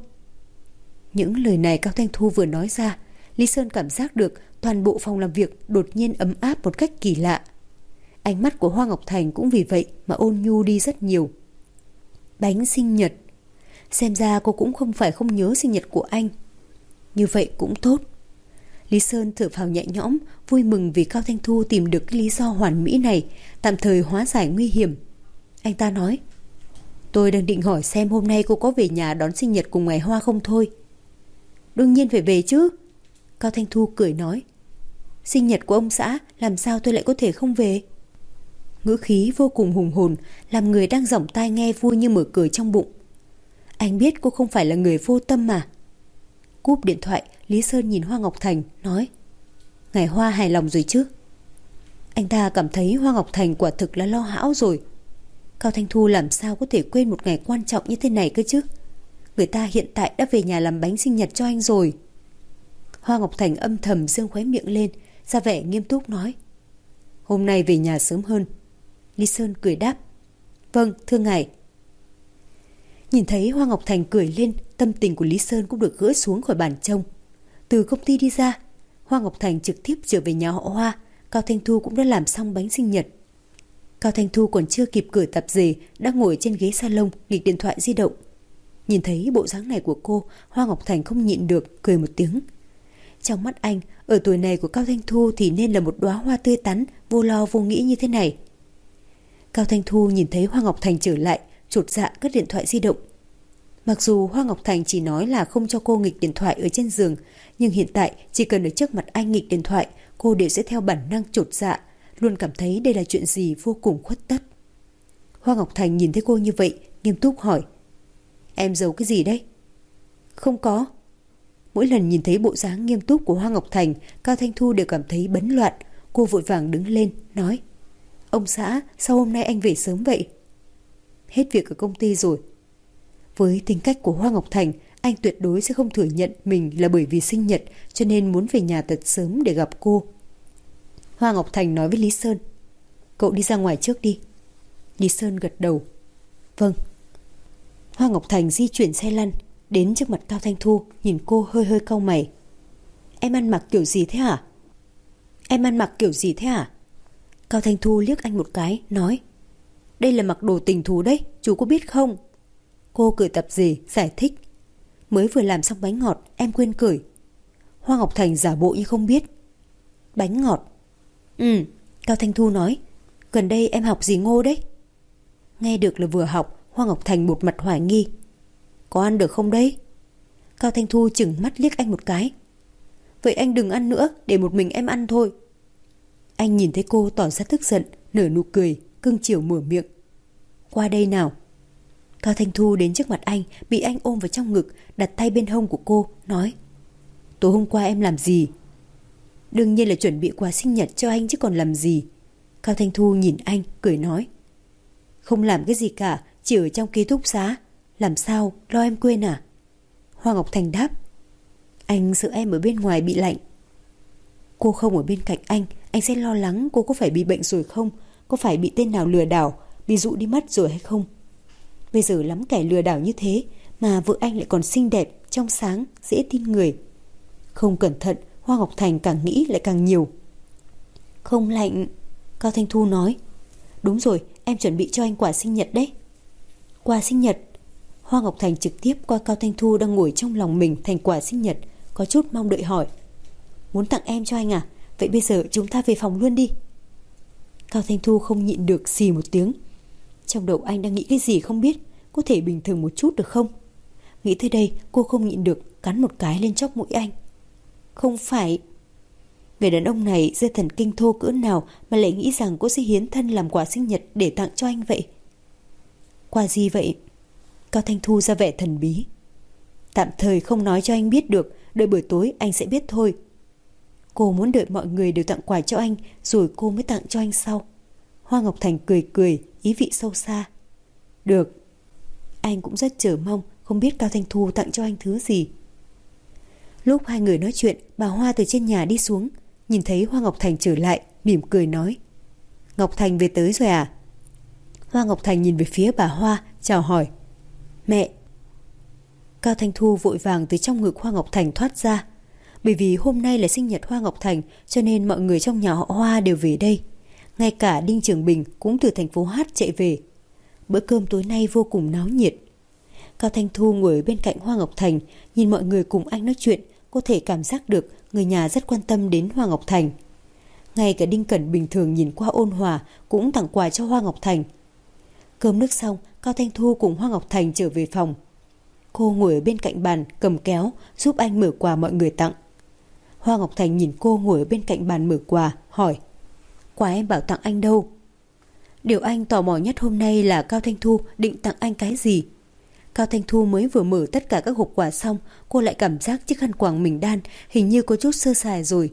Những lời này Cao Thanh Thu vừa nói ra, Lý Sơn cảm giác được toàn bộ phòng làm việc đột nhiên ấm áp một cách kỳ lạ. Ánh mắt của Hoa Ngọc Thành cũng vì vậy mà ôn nhu đi rất nhiều. Bánh sinh nhật. Xem ra cô cũng không phải không nhớ sinh nhật của anh. Như vậy cũng tốt. Lý Sơn thở phào nhẹ nhõm, vui mừng vì Cao Thanh Thu tìm được cái lý do hoàn mỹ này, tạm thời hóa giải nguy hiểm. Anh ta nói: Tôi đang định hỏi xem hôm nay cô có về nhà đón sinh nhật cùng Ngài Hoa không thôi. Đương nhiên phải về chứ. Cao Thanh Thu cười nói: Sinh nhật của ông xã, làm sao tôi lại có thể không về? Ngữ khí vô cùng hùng hồn, làm người đang giỏng tai nghe vui như mở cười trong bụng. Anh biết cô không phải là người vô tâm mà. Cúp điện thoại, Lý Sơn nhìn Hoa Ngọc Thành nói: Ngài Hoa hài lòng rồi chứ? Anh ta cảm thấy Hoa Ngọc Thành quả thực là lo hão rồi. Cao Thanh Thu làm sao có thể quên một ngày quan trọng như thế này cơ chứ? Người ta hiện tại đã về nhà làm bánh sinh nhật cho anh rồi. Hoa Ngọc Thành âm thầm dương khóe miệng lên, ra vẻ nghiêm túc nói: Hôm nay về nhà sớm hơn. Lý Sơn cười đáp: Vâng, thưa ngài. Nhìn thấy Hoa Ngọc Thành cười lên, tâm tình của Lý Sơn cũng được gỡ xuống khỏi bàn trông. Từ công ty đi ra, Hoa Ngọc Thành trực tiếp trở về nhà họ Hoa. Cao Thanh Thu cũng đã làm xong bánh sinh nhật. Cao Thanh Thu còn chưa kịp cởi tạp dề, đang ngồi trên ghế salon nghịch điện thoại di động. Nhìn thấy bộ dáng này của cô, Hoa Ngọc Thành không nhịn được cười một tiếng. Trong mắt anh, ở tuổi này của Cao Thanh Thu thì nên là một đóa hoa tươi tắn, vô lo vô nghĩ như thế này. Cao Thanh Thu nhìn thấy Hoa Ngọc Thành trở lại, chột dạ cất điện thoại di động. Mặc dù Hoa Ngọc Thành chỉ nói là không cho cô nghịch điện thoại ở trên giường, nhưng hiện tại chỉ cần ở trước mặt anh nghịch điện thoại, cô đều sẽ theo bản năng chột dạ, luôn cảm thấy đây là chuyện gì vô cùng khuất tất. Hoa Ngọc Thành nhìn thấy cô như vậy, nghiêm túc hỏi: Em giấu cái gì đấy? Không có. Mỗi lần nhìn thấy bộ dáng nghiêm túc của Hoa Ngọc Thành, Cao Thanh Thu đều cảm thấy bấn loạn. Cô vội vàng đứng lên, nói: Ông xã, sao hôm nay anh về sớm vậy? Hết việc ở công ty rồi. Với tính cách của Hoa Ngọc Thành, anh tuyệt đối sẽ không thừa nhận mình là bởi vì sinh nhật cho nên muốn về nhà thật sớm để gặp cô. Hoa Ngọc Thành nói với Lý Sơn: Cậu đi ra ngoài trước đi. Lý Sơn gật đầu: Vâng. Hoa Ngọc Thành di chuyển xe lăn đến trước mặt Cao Thanh Thu, nhìn cô hơi hơi cau mày. Em ăn mặc kiểu gì thế hả? Em ăn mặc kiểu gì thế hả? Cao Thanh Thu liếc anh một cái, nói: Đây là mặc đồ tình thú đấy, chú có biết không? Cô cười tập gì, giải thích: Mới vừa làm xong bánh ngọt, em quên cởi. Hoa Ngọc Thành giả bộ như không biết. Bánh ngọt? Ừ, Cao Thanh Thu nói: Gần đây em học gì Ngô đấy? Nghe được là vừa học, Hoa Ngọc Thành một mặt hoài nghi. Có ăn được không đấy? Cao Thanh Thu chừng mắt liếc anh một cái. Vậy anh đừng ăn nữa, để một mình em ăn thôi. Anh nhìn thấy cô tỏ ra tức giận, nở nụ cười, cưng chiều mở miệng: Qua đây nào. Cao Thanh Thu đến trước mặt anh, bị anh ôm vào trong ngực, đặt tay bên hông của cô, nói: Tối hôm qua em làm gì? Đương nhiên là chuẩn bị quà sinh nhật cho anh chứ còn làm gì. Cao Thanh Thu nhìn anh, cười nói: Không làm cái gì cả, chỉ ở trong ký túc xá. Làm sao, lo em quên à? Hoa Ngọc Thành đáp: Anh sợ em ở bên ngoài bị lạnh. Cô không ở bên cạnh anh, anh sẽ lo lắng cô có phải bị bệnh rồi không, có phải bị tên nào lừa đảo, bị dụ đi mất rồi hay không. Bây giờ lắm kẻ lừa đảo như thế, mà vợ anh lại còn xinh đẹp, trong sáng, dễ tin người. Không cẩn thận, Hoa Ngọc Thành càng nghĩ lại càng nhiều. Không lạnh, Cao Thanh Thu nói. Đúng rồi, em chuẩn bị cho anh quà sinh nhật đấy. Quà sinh nhật? Hoa Ngọc Thành trực tiếp qua Cao Thanh Thu đang ngồi trong lòng mình thành quà sinh nhật, có chút mong đợi hỏi: Muốn tặng em cho anh à? Vậy bây giờ chúng ta về phòng luôn đi. Cao Thanh Thu không nhịn được xì một tiếng. Trong đầu anh đang nghĩ cái gì không biết, có thể bình thường một chút được không? Nghĩ tới đây, cô không nhịn được cắn một cái lên chóp mũi anh. Không phải. Người đàn ông này dây thần kinh thô cỡ nào mà lại nghĩ rằng cô sẽ hiến thân làm quà sinh nhật để tặng cho anh vậy? Quà gì vậy? Cao Thanh Thu ra vẻ thần bí. Tạm thời không nói cho anh biết được, đợi buổi tối anh sẽ biết thôi. Cô muốn đợi mọi người đều tặng quà cho anh, rồi cô mới tặng cho anh sau. Hoa Ngọc Thành cười cười, ý vị sâu xa. Được. Anh cũng rất chờ mong, không biết Cao Thanh Thu tặng cho anh thứ gì. Lúc hai người nói chuyện, bà Hoa từ trên nhà đi xuống, nhìn thấy Hoa Ngọc Thành trở lại, mỉm cười nói: Ngọc Thành về tới rồi à? Hoa Ngọc Thành nhìn về phía bà Hoa, chào hỏi: Mẹ. Cao Thanh Thu vội vàng từ trong ngực Hoa Ngọc Thành thoát ra. Bởi vì hôm nay là sinh nhật Hoa Ngọc Thành, cho nên mọi người trong nhà họ Hoa đều về đây. Ngay cả Đinh Trường Bình cũng từ thành phố Hát chạy về. Bữa cơm tối nay vô cùng náo nhiệt. Cao Thanh Thu ngồi bên cạnh Hoa Ngọc Thành, nhìn mọi người cùng anh nói chuyện, có thể cảm giác được người nhà rất quan tâm đến Hoa Ngọc Thành. Ngay cả Đinh Cẩn bình thường nhìn qua ôn hòa cũng tặng quà cho Hoa Ngọc Thành. Cơm nước xong, Cao Thanh Thu cùng Hoa Ngọc Thành trở về phòng. Cô ngồi ở bên cạnh bàn cầm kéo giúp anh mở quà mọi người tặng. Hoa Ngọc Thành nhìn cô ngồi ở bên cạnh bàn mở quà, hỏi: Quà em bảo tặng anh đâu? Điều anh tò mò nhất hôm nay là Cao Thanh Thu định tặng anh cái gì. Cao Thanh Thu mới vừa mở tất cả các hộp quà xong, cô lại cảm giác chiếc khăn quàng mình đan hình như có chút sơ sài rồi.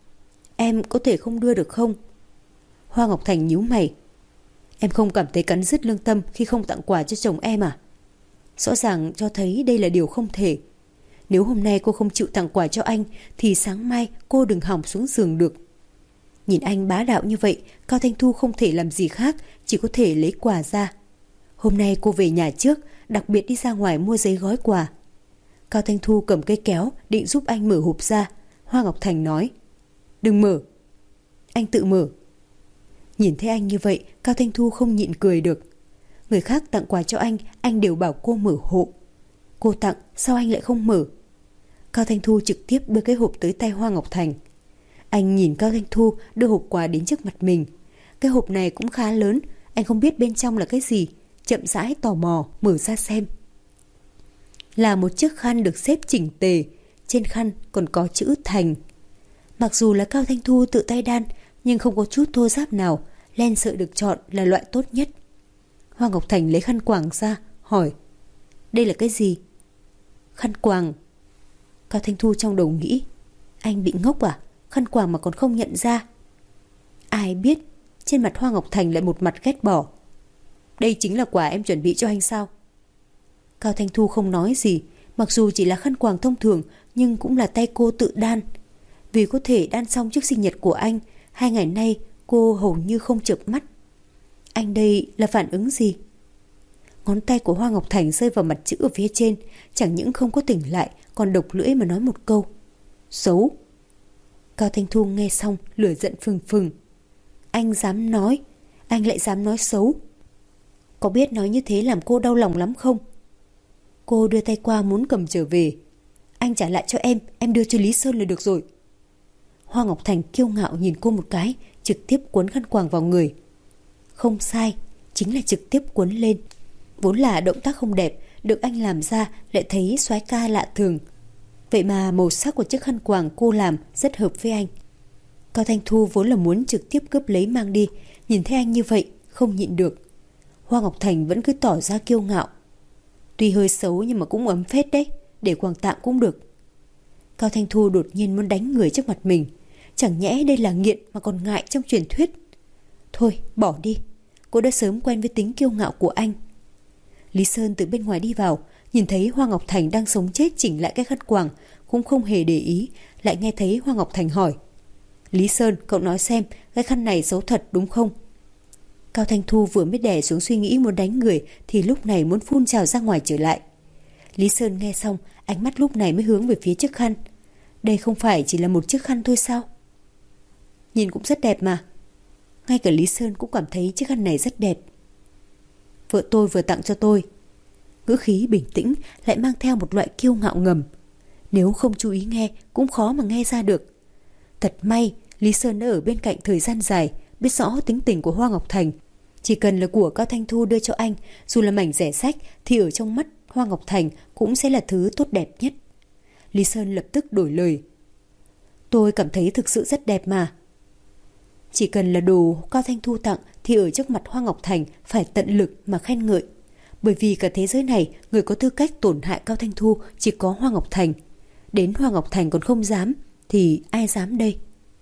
Em có thể không đưa được không? Hoa Ngọc Thành nhíu mày. Em không cảm thấy cắn rứt lương tâm khi không tặng quà cho chồng em à? Rõ ràng cho thấy đây là điều không thể. Nếu hôm nay cô không chịu tặng quà cho anh thì sáng mai cô đừng hỏng xuống giường được. Nhìn anh bá đạo như vậy, Cao Thanh Thu không thể làm gì khác, chỉ có thể lấy quà ra. Hôm nay cô về nhà trước, đặc biệt đi ra ngoài mua giấy gói quà. Cao Thanh Thu cầm cây kéo định giúp anh mở hộp ra. Hoa Ngọc Thành nói: Đừng mở. Anh tự mở. Nhìn thấy anh như vậy, Cao Thanh Thu không nhịn cười được. Người khác tặng quà cho anh, anh đều bảo cô mở hộ. Cô tặng, sao anh lại không mở? Cao Thanh Thu trực tiếp đưa cái hộp tới tay Hoa Ngọc Thành. Anh nhìn Cao Thanh Thu đưa hộp quà đến trước mặt mình. Cái hộp này cũng khá lớn, anh không biết bên trong là cái gì, chậm rãi tò mò mở ra xem. Là một chiếc khăn được xếp chỉnh tề, trên khăn còn có chữ Thành. Mặc dù là Cao Thanh Thu tự tay đan, nhưng không có chút thô ráp nào, len sợi được chọn là loại tốt nhất. Hoa Ngọc Thành lấy khăn quàng ra, hỏi: Đây là cái gì? Khăn quàng. Cao Thanh Thu trong đầu nghĩ: Anh bị ngốc à? Khăn quàng mà còn không nhận ra. Ai biết, trên mặt Hoa Ngọc Thành lại một mặt ghét bỏ. Đây chính là quà em chuẩn bị cho anh sao? Cao Thanh Thu không nói gì, mặc dù chỉ là khăn quàng thông thường nhưng cũng là tay cô tự đan. Vì có thể đan xong trước sinh nhật của anh, hai ngày nay cô hầu như không chợp mắt. Anh đây là phản ứng gì? Ngón tay của Hoa Ngọc Thành rơi vào mặt chữ ở phía trên, chẳng những không có tỉnh lại, còn độc lưỡi mà nói một câu: Xấu. Cao Thanh Thu nghe xong lửa giận phừng phừng. Anh dám nói, anh lại dám nói xấu. Có biết nói như thế làm cô đau lòng lắm không? Cô đưa tay qua muốn cầm trở về. Anh trả lại cho em, em đưa cho Lý Sơn là được rồi. Hoa Ngọc Thành kiêu ngạo nhìn cô một cái, trực tiếp quấn khăn quàng vào người. Không sai, chính là trực tiếp quấn lên. Vốn là động tác không đẹp, được anh làm ra lại thấy soái ca lạ thường. Vậy mà màu sắc của chiếc khăn quàng cô làm rất hợp với anh. Cao Thanh Thu vốn là muốn trực tiếp cướp lấy mang đi, nhìn thấy anh như vậy không nhịn được. Hoa Ngọc Thành vẫn cứ tỏ ra kiêu ngạo. Tuy hơi xấu nhưng mà cũng ấm phết đấy, để quàng tạm cũng được. Cao Thanh Thu đột nhiên muốn đánh người trước mặt mình. Chẳng nhẽ đây là nghiện mà còn ngại trong truyền thuyết. Thôi bỏ đi, cô đã sớm quen với tính kiêu ngạo của anh. Lý Sơn từ bên ngoài đi vào, nhìn thấy Hoa Ngọc Thành đang sống chết chỉnh lại cái khăn quàng, cũng không hề để ý, lại nghe thấy Hoa Ngọc Thành hỏi: Lý Sơn, cậu nói xem, cái khăn này xấu thật đúng không? Cao Thanh Thu vừa mới đè xuống suy nghĩ muốn đánh người thì lúc này muốn phun trào ra ngoài trở lại. Lý Sơn nghe xong, ánh mắt lúc này mới hướng về phía chiếc khăn. Đây không phải chỉ là một chiếc khăn thôi sao? Nhìn cũng rất đẹp mà. Ngay cả Lý Sơn cũng cảm thấy chiếc khăn này rất đẹp. Vợ tôi vừa tặng cho tôi. Ngữ khí bình tĩnh lại mang theo một loại kiêu ngạo ngầm. Nếu không chú ý nghe cũng khó mà nghe ra được. Thật may Lý Sơn đã ở bên cạnh thời gian dài, biết rõ tính tình của Hoa Ngọc Thành. Chỉ cần là của Cao Thanh Thu đưa cho anh, dù là mảnh rẻ rách thì ở trong mắt Hoa Ngọc Thành cũng sẽ là thứ tốt đẹp nhất. Lý Sơn lập tức đổi lời: Tôi cảm thấy thực sự rất đẹp mà. Chỉ cần là đồ Cao Thanh Thu tặng thì ở trước mặt Hoa Ngọc Thành phải tận lực mà khen ngợi. Bởi vì cả thế giới này người có tư cách tổn hại Cao Thanh Thu chỉ có Hoa Ngọc Thành. Đến Hoa Ngọc Thành còn không dám thì ai dám đây?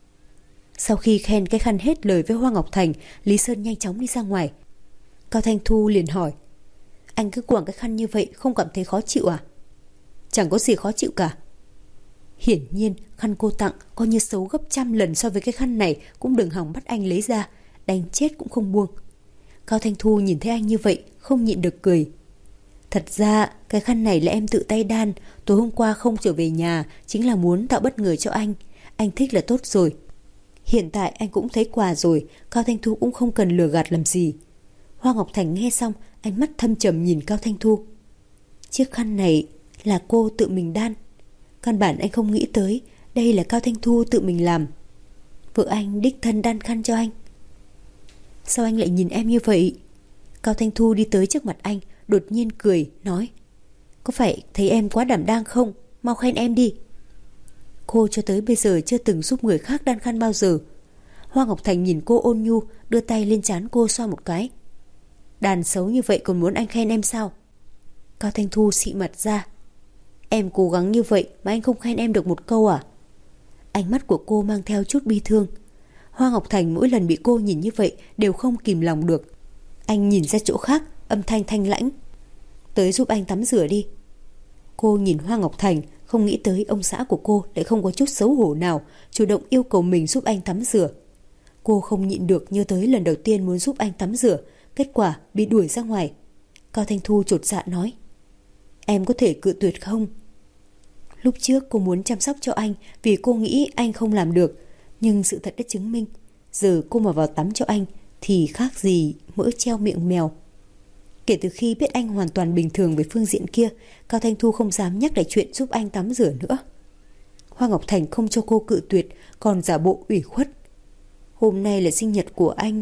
Sau khi khen cái khăn hết lời với Hoa Ngọc Thành, Lý Sơn nhanh chóng đi ra ngoài. Cao Thanh Thu liền hỏi: Anh cứ quàng cái khăn như vậy không cảm thấy khó chịu à? Chẳng có gì khó chịu cả. Hiển nhiên khăn cô tặng coi như xấu gấp trăm lần so với cái khăn này cũng đừng hòng bắt anh lấy ra, đánh chết cũng không buông. Cao Thanh Thu nhìn thấy anh như vậy không nhịn được cười. Thật ra cái khăn này là em tự tay đan, tối hôm qua không trở về nhà chính là muốn tạo bất ngờ cho anh. Anh thích là tốt rồi. Hiện tại anh cũng thấy quà rồi, Cao Thanh Thu cũng không cần lừa gạt làm gì. Hoa Ngọc Thành nghe xong, ánh mắt thâm trầm nhìn Cao Thanh Thu. Chiếc khăn này là cô tự mình đan. Căn bản anh không nghĩ tới đây là Cao Thanh Thu tự mình làm. Vợ anh đích thân đan khăn cho anh. Sao anh lại nhìn em như vậy? Cao Thanh Thu đi tới trước mặt anh, đột nhiên cười, nói: Có phải thấy em quá đảm đang không? Mau khen em đi. Cô cho tới bây giờ chưa từng giúp người khác đan khăn bao giờ. Hoa Ngọc Thành nhìn cô ôn nhu, đưa tay lên trán cô xoa một cái. Đàn xấu như vậy còn muốn anh khen em sao? Cao Thanh Thu xị mặt ra. Em cố gắng như vậy mà anh không khen em được một câu à? Ánh mắt của cô mang theo chút bi thương. Hoa Ngọc Thành mỗi lần bị cô nhìn như vậy đều không kìm lòng được. Anh nhìn ra chỗ khác, âm thanh thanh lãnh: Tới giúp anh tắm rửa đi. Cô nhìn Hoa Ngọc Thành, không nghĩ tới ông xã của cô lại không có chút xấu hổ nào chủ động yêu cầu mình giúp anh tắm rửa. Cô không nhịn được nhớ tới lần đầu tiên muốn giúp anh tắm rửa, kết quả bị đuổi ra ngoài. Cao Thanh Thu chột dạ nói: Em có thể cự tuyệt không? Lúc trước cô muốn chăm sóc cho anh vì cô nghĩ anh không làm được, nhưng sự thật đã chứng minh giờ cô mà vào tắm cho anh thì khác gì mỡ treo miệng mèo. Kể từ khi biết anh hoàn toàn bình thường về phương diện kia, Cao Thanh Thu không dám nhắc lại chuyện giúp anh tắm rửa nữa. Hoa Ngọc Thành không cho cô cự tuyệt, còn giả bộ ủy khuất: Hôm nay là sinh nhật của anh.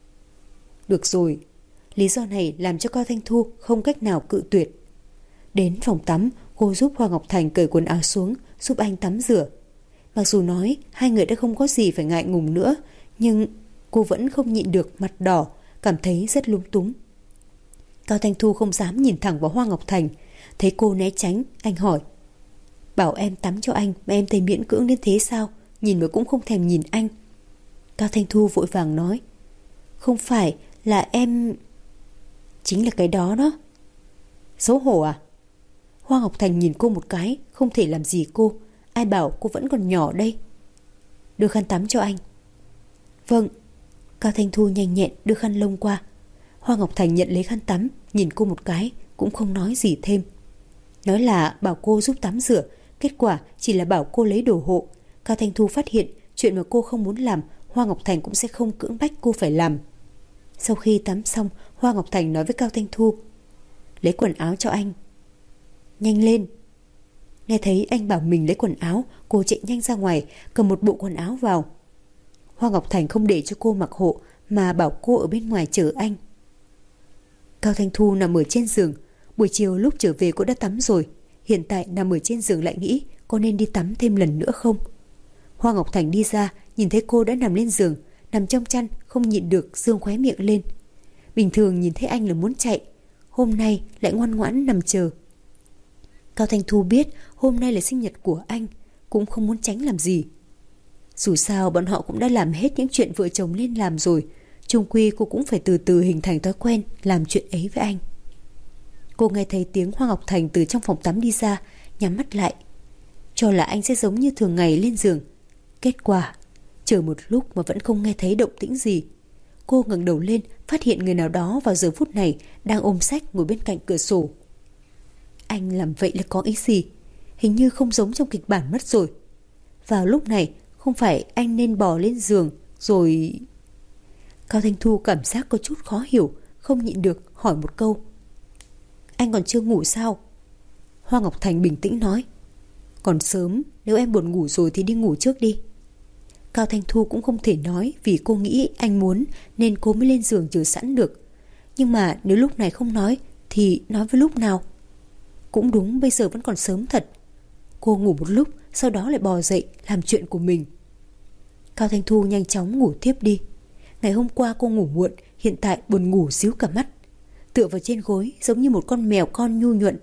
Được rồi. Lý do này làm cho Cao Thanh Thu không cách nào cự tuyệt. Đến phòng tắm, cô giúp Hoa Ngọc Thành cởi quần áo xuống, giúp anh tắm rửa. Mặc dù nói hai người đã không có gì phải ngại ngùng nữa, nhưng cô vẫn không nhịn được mặt đỏ, cảm thấy rất lúng túng. Cao Thanh Thu không dám nhìn thẳng vào Hoa Ngọc Thành. Thấy cô né tránh, anh hỏi: Bảo em tắm cho anh mà em thấy miễn cưỡng đến thế sao? Nhìn mà cũng không thèm nhìn anh. Cao Thanh Thu vội vàng nói: Không phải là em... Chính là cái đó đó. Xấu hổ à? Hoa Ngọc Thành nhìn cô một cái, không thể làm gì cô. Ai bảo cô vẫn còn nhỏ đây. Đưa khăn tắm cho anh. Vâng. Cao Thanh Thu nhanh nhẹn đưa khăn lông qua. Hoa Ngọc Thành nhận lấy khăn tắm, nhìn cô một cái, cũng không nói gì thêm. Nói là bảo cô giúp tắm rửa, kết quả chỉ là bảo cô lấy đồ hộ. Cao Thanh Thu phát hiện chuyện mà cô không muốn làm, Hoa Ngọc Thành cũng sẽ không cưỡng bách cô phải làm. Sau khi tắm xong, Hoa Ngọc Thành nói với Cao Thanh Thu: lấy quần áo cho anh. Nhanh lên. Nghe thấy anh bảo mình lấy quần áo, cô chạy nhanh ra ngoài, cầm một bộ quần áo vào. Hoa Ngọc Thành không để cho cô mặc hộ, mà bảo cô ở bên ngoài chờ anh. Cao Thanh Thu nằm ở trên giường. Buổi chiều lúc trở về cô đã tắm rồi. Hiện tại nằm ở trên giường lại nghĩ có nên đi tắm thêm lần nữa không. Hoa Ngọc Thành đi ra, nhìn thấy cô đã nằm lên giường, nằm trong chăn, không nhịn được dương khóe miệng lên. Bình thường nhìn thấy anh là muốn chạy, hôm nay lại ngoan ngoãn nằm chờ. Cao Thanh Thu biết hôm nay là sinh nhật của anh, cũng không muốn tránh làm gì. Dù sao bọn họ cũng đã làm hết những chuyện vợ chồng nên làm rồi, chung quy cô cũng phải từ từ hình thành thói quen làm chuyện ấy với anh. Cô nghe thấy tiếng Hoa Ngọc Thành từ trong phòng tắm đi ra, nhắm mắt lại, cho là anh sẽ giống như thường ngày lên giường. Kết quả, chờ một lúc mà vẫn không nghe thấy động tĩnh gì. Cô ngẩng đầu lên, phát hiện người nào đó vào giờ phút này đang ôm sách ngồi bên cạnh cửa sổ. Anh làm vậy là có ý gì? Hình như không giống trong kịch bản mất rồi. Vào lúc này, không phải anh nên bò lên giường rồi... Cao Thanh Thu cảm giác có chút khó hiểu, không nhịn được hỏi một câu: anh còn chưa ngủ sao? Hoa Ngọc Thành bình tĩnh nói: còn sớm, nếu em buồn ngủ rồi thì đi ngủ trước đi. Cao Thanh Thu cũng không thể nói, vì cô nghĩ anh muốn nên cô mới lên giường chờ sẵn được. Nhưng mà nếu lúc này không nói thì nói với lúc nào? Cũng đúng, bây giờ vẫn còn sớm thật. Cô ngủ một lúc, sau đó lại bò dậy làm chuyện của mình. Cao Thanh Thu nhanh chóng ngủ tiếp đi. Ngày hôm qua cô ngủ muộn, hiện tại buồn ngủ xíu cả mắt, tựa vào trên gối giống như một con mèo con nhu nhuận.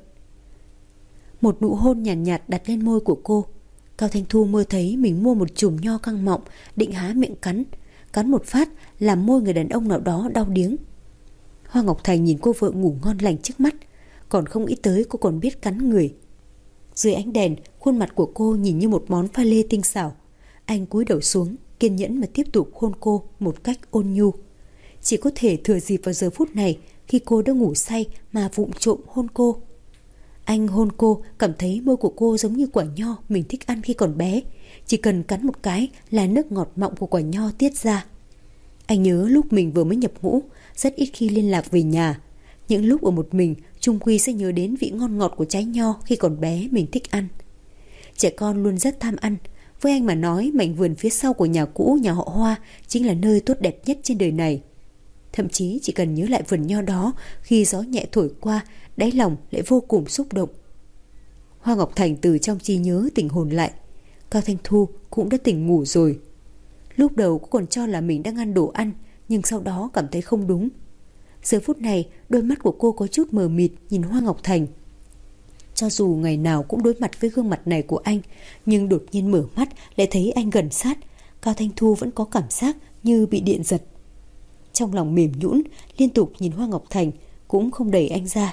Một nụ hôn nhàn nhạt, nhạt đặt lên môi của cô. Cao Thanh Thu mơ thấy mình mua một chùm nho căng mọng, định há miệng cắn, cắn một phát làm môi người đàn ông nào đó đau điếng. Hoa Ngọc Thành nhìn cô vợ ngủ ngon lành trước mắt, còn không nghĩ tới cô còn biết cắn người. Dưới ánh đèn, khuôn mặt của cô nhìn như một món pha lê tinh xảo. Anh cúi đầu xuống, kiên nhẫn mà tiếp tục hôn cô một cách ôn nhu. Chỉ có thể thừa dịp vào giờ phút này, khi cô đã ngủ say mà vụng trộm hôn cô. Anh hôn cô, cảm thấy môi của cô giống như quả nho mình thích ăn khi còn bé. Chỉ cần cắn một cái là nước ngọt mọng của quả nho tiết ra. Anh nhớ lúc mình vừa mới nhập ngũ, rất ít khi liên lạc về nhà. Những lúc ở một mình, chung quy sẽ nhớ đến vị ngon ngọt của trái nho khi còn bé mình thích ăn. Trẻ con luôn rất tham ăn. Với anh mà nói, mảnh vườn phía sau của nhà cũ nhà họ Hoa chính là nơi tốt đẹp nhất trên đời này. Thậm chí chỉ cần nhớ lại vườn nho đó, khi gió nhẹ thổi qua, đáy lòng lại vô cùng xúc động. Hoa Ngọc Thành từ trong trí nhớ tỉnh hồn lại. Cao Thanh Thu cũng đã tỉnh ngủ rồi. Lúc đầu cô còn cho là mình đang ăn đồ ăn, nhưng sau đó cảm thấy không đúng. Giờ phút này, đôi mắt của cô có chút mờ mịt nhìn Hoa Ngọc Thành. Cho dù ngày nào cũng đối mặt với gương mặt này của anh, nhưng đột nhiên mở mắt lại thấy anh gần sát. Cao Thanh Thu vẫn có cảm giác như bị điện giật. Trong lòng mềm nhũn, liên tục nhìn Hoa Ngọc Thành, cũng không đẩy anh ra.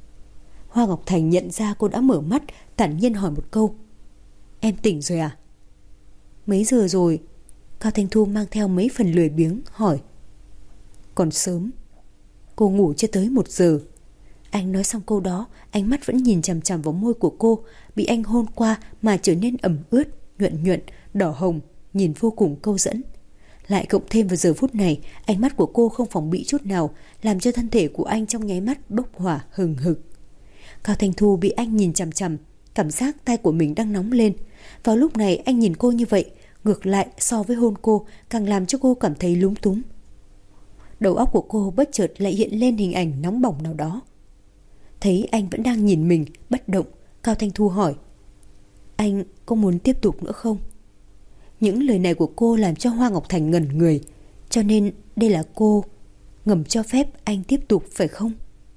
Hoa Ngọc Thành nhận ra cô đã mở mắt, thản nhiên hỏi một câu: em tỉnh rồi à? Mấy giờ rồi? Cao Thanh Thu mang theo mấy phần lười biếng hỏi. Còn sớm. Cô ngủ chưa tới một giờ. Anh nói xong câu đó, ánh mắt vẫn nhìn chằm chằm vào môi của cô, bị anh hôn qua mà trở nên ẩm ướt, nhuận nhuận, đỏ hồng, nhìn vô cùng câu dẫn. Lại cộng thêm vào giờ phút này, ánh mắt của cô không phòng bị chút nào, làm cho thân thể của anh trong nháy mắt bốc hỏa hừng hực. Cao Thanh Thu bị anh nhìn chằm chằm, cảm giác tay của mình đang nóng lên. Vào lúc này anh nhìn cô như vậy, ngược lại so với hôn cô càng làm cho cô cảm thấy lúng túng. Đầu óc của cô bất chợt lại hiện lên hình ảnh nóng bỏng nào đó. Thấy anh vẫn đang nhìn mình bất động, Cao Thanh Thu hỏi: anh có muốn tiếp tục nữa không? Những lời này của cô làm cho Hoa Ngọc Thành ngẩn người. Cho nên đây là cô ngầm cho phép anh tiếp tục phải không?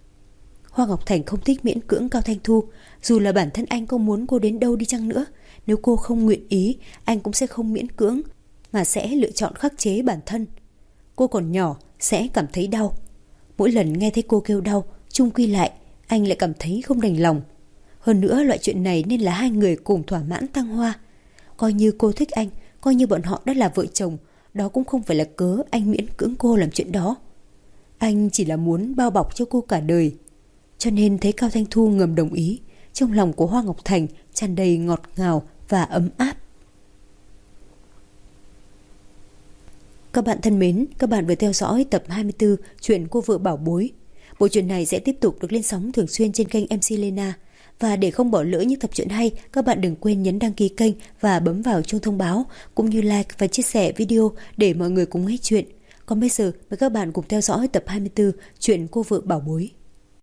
Hoa Ngọc Thành không thích miễn cưỡng Cao Thanh Thu. Dù là bản thân anh có muốn cô đến đâu đi chăng nữa, nếu cô không nguyện ý, anh cũng sẽ không miễn cưỡng, mà sẽ lựa chọn khắc chế bản thân. Cô còn nhỏ, sẽ cảm thấy đau. Mỗi lần nghe thấy cô kêu đau, chung quy lại anh lại cảm thấy không đành lòng. Hơn nữa loại chuyện này nên là hai người cùng thỏa mãn thăng hoa. Coi như cô thích anh, coi như bọn họ đã là vợ chồng, đó cũng không phải là cớ anh miễn cưỡng cô làm chuyện đó. Anh chỉ là muốn bao bọc cho cô cả đời. Cho nên thấy Cao Thanh Thu ngầm đồng ý, trong lòng của Hoa Ngọc Thành tràn đầy ngọt ngào và ấm áp. Các bạn thân mến, các bạn vừa theo dõi tập hai mươi tư chuyện Cô vợ bảo bối. Bộ truyện này sẽ tiếp tục được lên sóng thường xuyên trên kênh em xê Lena. Và để không bỏ lỡ những tập truyện hay, các bạn đừng quên nhấn đăng ký kênh và bấm vào chuông thông báo, cũng như like và chia sẻ video để mọi người cùng nghe chuyện. Còn bây giờ, mời các bạn cùng theo dõi tập hai mươi tư chuyện Cô vợ bảo bối.